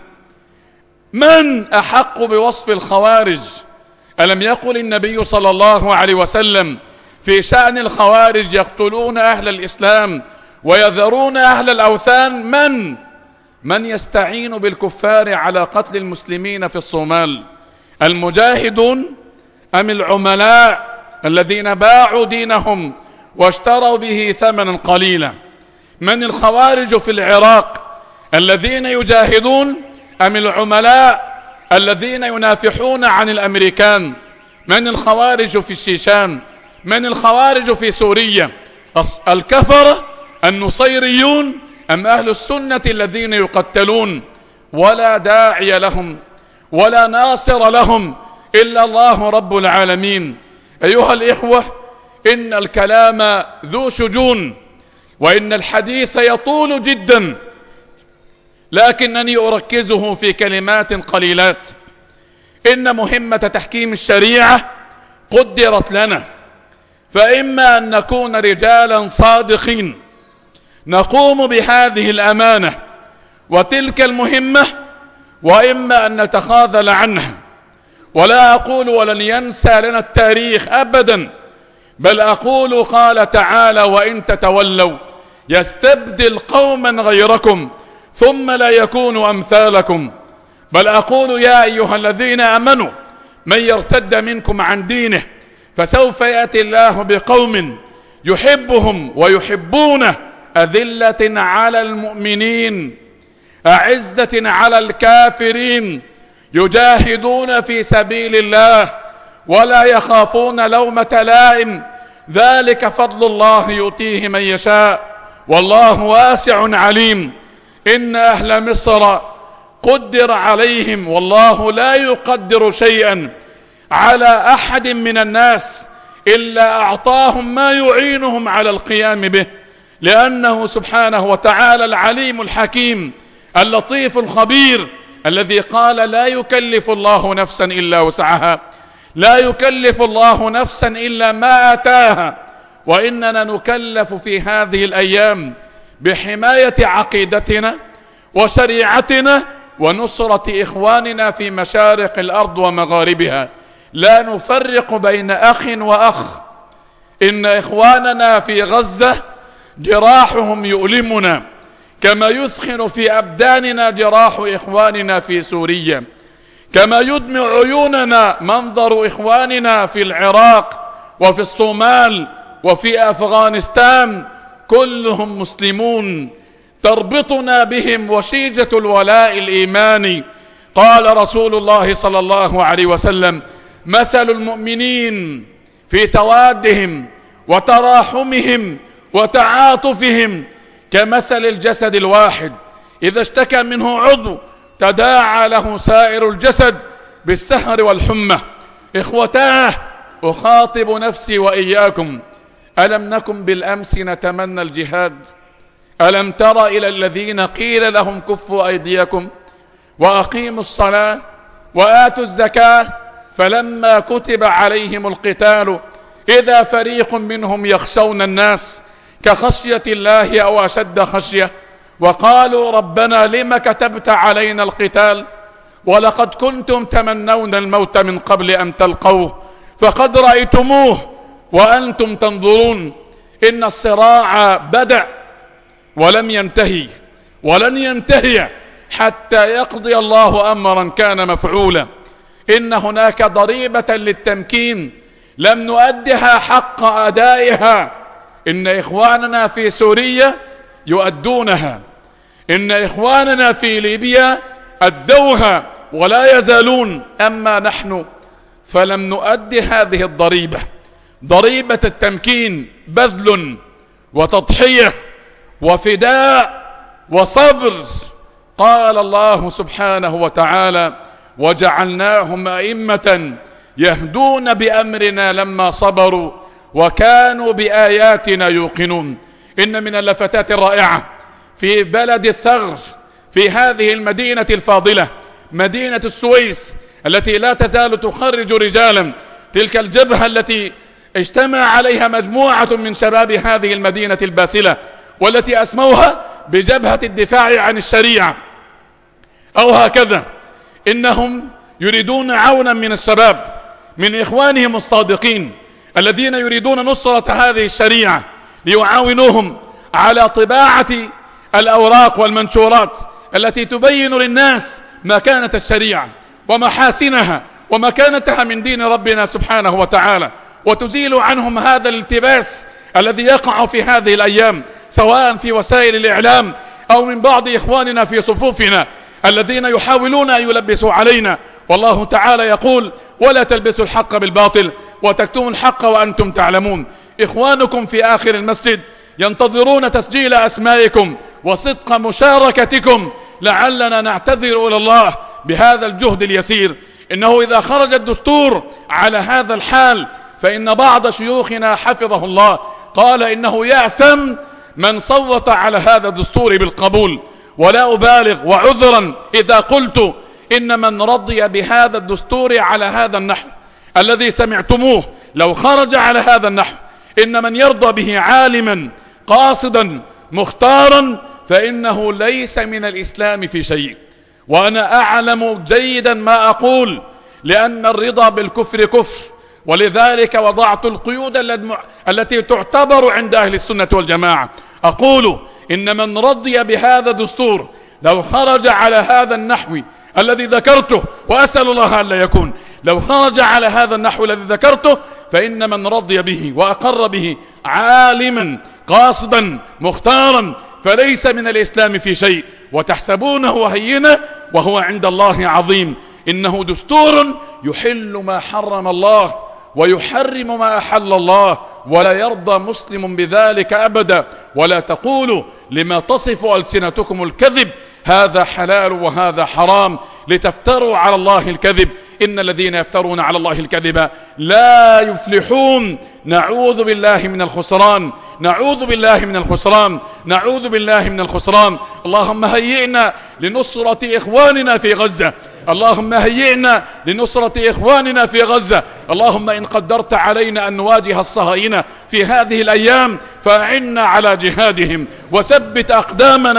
من أحق بوصف الخوارج؟ ألم يقل النبي صلى الله عليه وسلم في شأن الخوارج يقتلون أهل الإسلام ويذرون أهل الأوثان؟ من يستعين بالكفار على قتل المسلمين في الصومال؟ المجاهدون أم العملاء الذين باعوا دينهم واشتروا به ثمنا قليلا؟ من الخوارج في العراق الذين يجاهدون أم العملاء الذين ينافحون عن الأمريكان؟ من الخوارج في الشيشان؟ من الخوارج في سوريا؟ الكفرة النصيريون أم أهل السنة الذين يقتلون؟ ولا داعي لهم ولا ناصر لهم إلا الله رب العالمين. أيها الإخوة، إن الكلام ذو شجون وإن الحديث يطول جدا، لكنني أركزه في كلمات قليلات. إن مهمة تحكيم الشريعة قدرت لنا، فإما أن نكون رجالا صادقين نقوم بهذه الأمانة وتلك المهمة، وإما أن نتخاذل عنها. ولا أقول ولن ينسى لنا التاريخ أبدا، بل أقول قال تعالى: وإن تتولوا يستبدل قوما غيركم ثم لا يكونوا أمثالكم. بل أقول يا أيها الذين آمنوا من يرتد منكم عن دينه فسوف يأتي الله بقوم يحبهم ويحبونه أذلة على المؤمنين أعزة على الكافرين يجاهدون في سبيل الله ولا يخافون لومة لائم ذلك فضل الله يؤتيه من يشاء والله واسع عليم. إن أهل مصر قدر عليهم، والله لا يقدر شيئا على أحد من الناس إلا أعطاهم ما يعينهم على القيام به، لأنه سبحانه وتعالى العليم الحكيم اللطيف الخبير الذي قال: لا يكلف الله نفسا إلا وسعها، لا يكلف الله نفسا إلا ما آتاها. وإننا نكلف في هذه الأيام بحماية عقيدتنا وشريعتنا ونصرة إخواننا في مشارق الأرض ومغاربها، لا نفرق بين أخ وأخ. إن إخواننا في غزة جراحهم يؤلمنا كما يثخن في أبداننا جراح إخواننا في سوريا، كما يدمع عيوننا منظر إخواننا في العراق وفي الصومال وفي أفغانستان. كلهم مسلمون تربطنا بهم وشيجة الولاء الإيماني. قال رسول الله صلى الله عليه وسلم: مثل المؤمنين في توادهم وتراحمهم وتعاطفهم كمثل الجسد الواحد إذا اشتكى منه عضو تداعى له سائر الجسد بالسهر والحمى. إخوتاه، أخاطب نفسي وإياكم: ألم نكن بالأمس نتمنى الجهاد؟ ألم تر إلى الذين قيل لهم كفوا أيديكم وأقيموا الصلاة وآتوا الزكاة فلما كتب عليهم القتال إذا فريق منهم يخشون الناس كخشية الله أو أشد خشية وقالوا ربنا لم كتبت علينا القتال ولقد كنتم تمنون الموت من قبل أن تلقوه فقد رأيتموه وأنتم تنظرون. إن الصراع بدأ ولم ينتهي ولن ينتهي حتى يقضي الله أمرا كان مفعولا. إن هناك ضريبة للتمكين لم نؤدها حق أدائها. إن إخواننا في سوريا يؤدونها، إن إخواننا في ليبيا أدوها ولا يزالون، أما نحن فلم نؤدي هذه الضريبة، ضريبة التمكين، بذل وتضحية وفداء وصبر. قال الله سبحانه وتعالى: وجعلناهم أئمة يهدون بأمرنا لما صبروا وكانوا بآياتنا يوقنون. إن من اللفتات الرائعة في بلد الثغر في هذه المدينة الفاضلة مدينة السويس التي لا تزال تخرج رجالا، تلك الجبهة التي اجتمع عليها مجموعة من شباب هذه المدينة الباسلة والتي أسموها بجبهة الدفاع عن الشريعة، أو هكذا إنهم يريدون عونا من الشباب من إخوانهم الصادقين الذين يريدون نصرة هذه الشريعة ليعاونوهم على طباعة الأوراق والمنشورات التي تبين للناس مكانة الشريعة ومحاسنها ومكانتها من دين ربنا سبحانه وتعالى، وتزيل عنهم هذا الالتباس الذي يقع في هذه الأيام سواء في وسائل الإعلام أو من بعض إخواننا في صفوفنا الذين يحاولون أن يلبسوا علينا. والله تعالى يقول: ولا تلبسوا الحق بالباطل وتكتموا الحق وأنتم تعلمون. إخوانكم في آخر المسجد ينتظرون تسجيل أسمائكم وصدق مشاركتكم لعلنا نعتذر إلى الله بهذا الجهد اليسير. إنه إذا خرج الدستور على هذا الحال فإن بعض شيوخنا حفظه الله قال إنه يأثم من صوت على هذا الدستور بالقبول، ولا أبالغ وعذرا إذا قلت إن من رضي بهذا الدستور على هذا النحو الذي سمعتموه لو خرج على هذا النحو، إن من يرضى به عالما قاصدا مختارا فإنه ليس من الإسلام في شيء. وأنا أعلم جيدا ما أقول، لأن الرضا بالكفر كفر، ولذلك وضعت القيود التي تعتبر عند أهل السنة والجماعة. أقول إن من رضي بهذا الدستور لو خرج على هذا النحو الذي ذكرته، وأسأل الله أن لا يكون، لو خرج على هذا النحو الذي ذكرته فإن من رضي به وأقر به عالما قاصدا مختارا فليس من الإسلام في شيء. وتحسبونه هينا وهو عند الله عظيم. إنه دستور يحل ما حرم الله ويحرم ما أحل الله، ولا يرضى مسلم بذلك أبدا. ولا تقولوا لما تصف ألسنتكم الكذب هذا حلال وهذا حرام لتفتروا على الله الكذب، إن الذين يفترون على الله الكذب لا يفلحون. نعوذ بالله من الخسران، نعوذ بالله من الخسران، نعوذ بالله من الخسران. اللهم هيئنا لنصرة إخواننا في غزة، اللهم هيئنا لنصرة إخواننا في غزة. اللهم إن قدرت علينا أن نواجه الصهاينة في هذه الأيام فأعنا على جهادهم، وثبت أقدامنا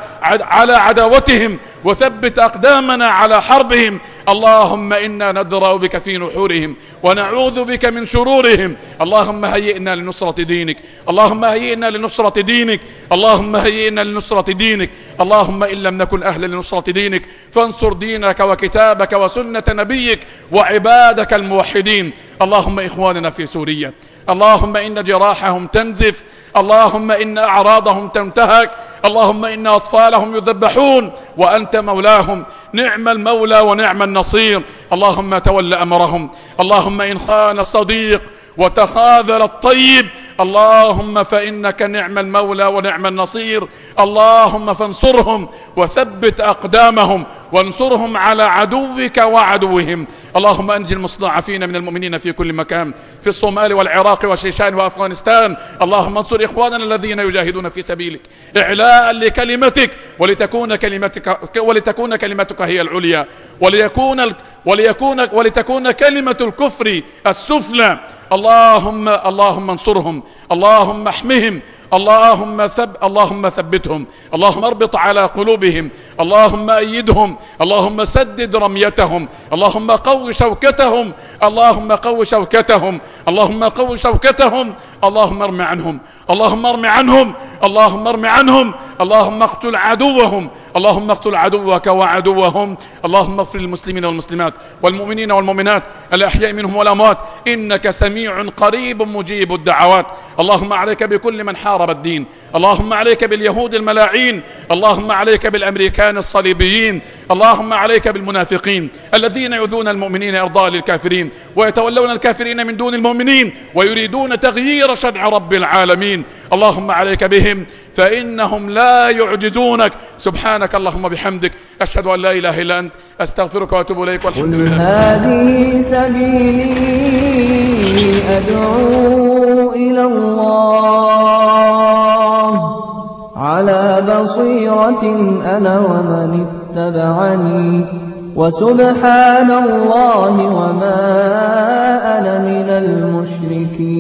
على عداوتهم، وثبت أقدامنا على حربهم. اللهم إنا ندرأ بك في نحورهم ونعوذ بك من شرورهم. اللهم هيئنا لنصرة دينك، اللهم هيئنا لنصرة دينك، اللهم هيئنا لنصرة دينك. اللهم إن لم نكن أهلا لنصرة دينك فانصر دينك وكتابك وسنة نبيك وعبادك الموحدين. اللهم إخواننا في سوريا، اللهم إن جراحهم تنزف، اللهم إن أعراضهم تنتهك، اللهم إن أطفالهم يذبحون وأنت مولاهم، نعم المولى ونعم النصير. اللهم تول أمرهم، اللهم إن خان الصديق وتخاذل الطيب اللهم فإنك نعم المولى ونعم النصير. اللهم فانصرهم وثبت أقدامهم وانصرهم على عدوك وعدوهم. اللهم أنجي المستضعفين من المؤمنين في كل مكان، في الصومال والعراق والشيشان وأفغانستان. اللهم انصر إخواننا الذين يجاهدون في سبيلك إعلاء لكلمتك ولتكون كلمتك هي العليا، ولتكون كلمة الكفر السفلى. اللهم انصرهم، اللهم احمهم، اللهم ثبتهم، اللهم اربط على قلوبهم، اللهم أيدهم، اللهم سدد رميتهم، اللهم قو شوكتهم، اللهم قو شوكتهم، اللهم قو شوكتهم. اللهم ارم عنهم، اللهم ارم عنهم، اللهم ارم عنهم، اللهم اقتل عدوهم، اللهم اقتل عدوك وعدوهم. اللهم اغفر للمسلمين والمسلمات والمؤمنين والمؤمنات الأحياء منهم والأموات، إنك سميع قريب مجيب الدعوات. اللهم عليك بكل من حارب الدين، اللهم عليك باليهود الملاعين، اللهم عليك بالأمريكان الصليبيين، اللهم عليك بالمنافقين الذين يؤذون المؤمنين إرضاء للكافرين ويتولون الكافرين من دون المؤمنين ويريدون تغيير شرع رب العالمين. اللهم عليك بهم فإنهم لا يعجزونك. سبحانك اللهم بحمدك، أشهد أن لا إله إلا أنت، أستغفرك وأتوب إليك، والحمد لله. هذه سبيلي أدعو إلى الله على بصيرة أنا ومن اتبعني وسبحان الله وما أنا من المشركين.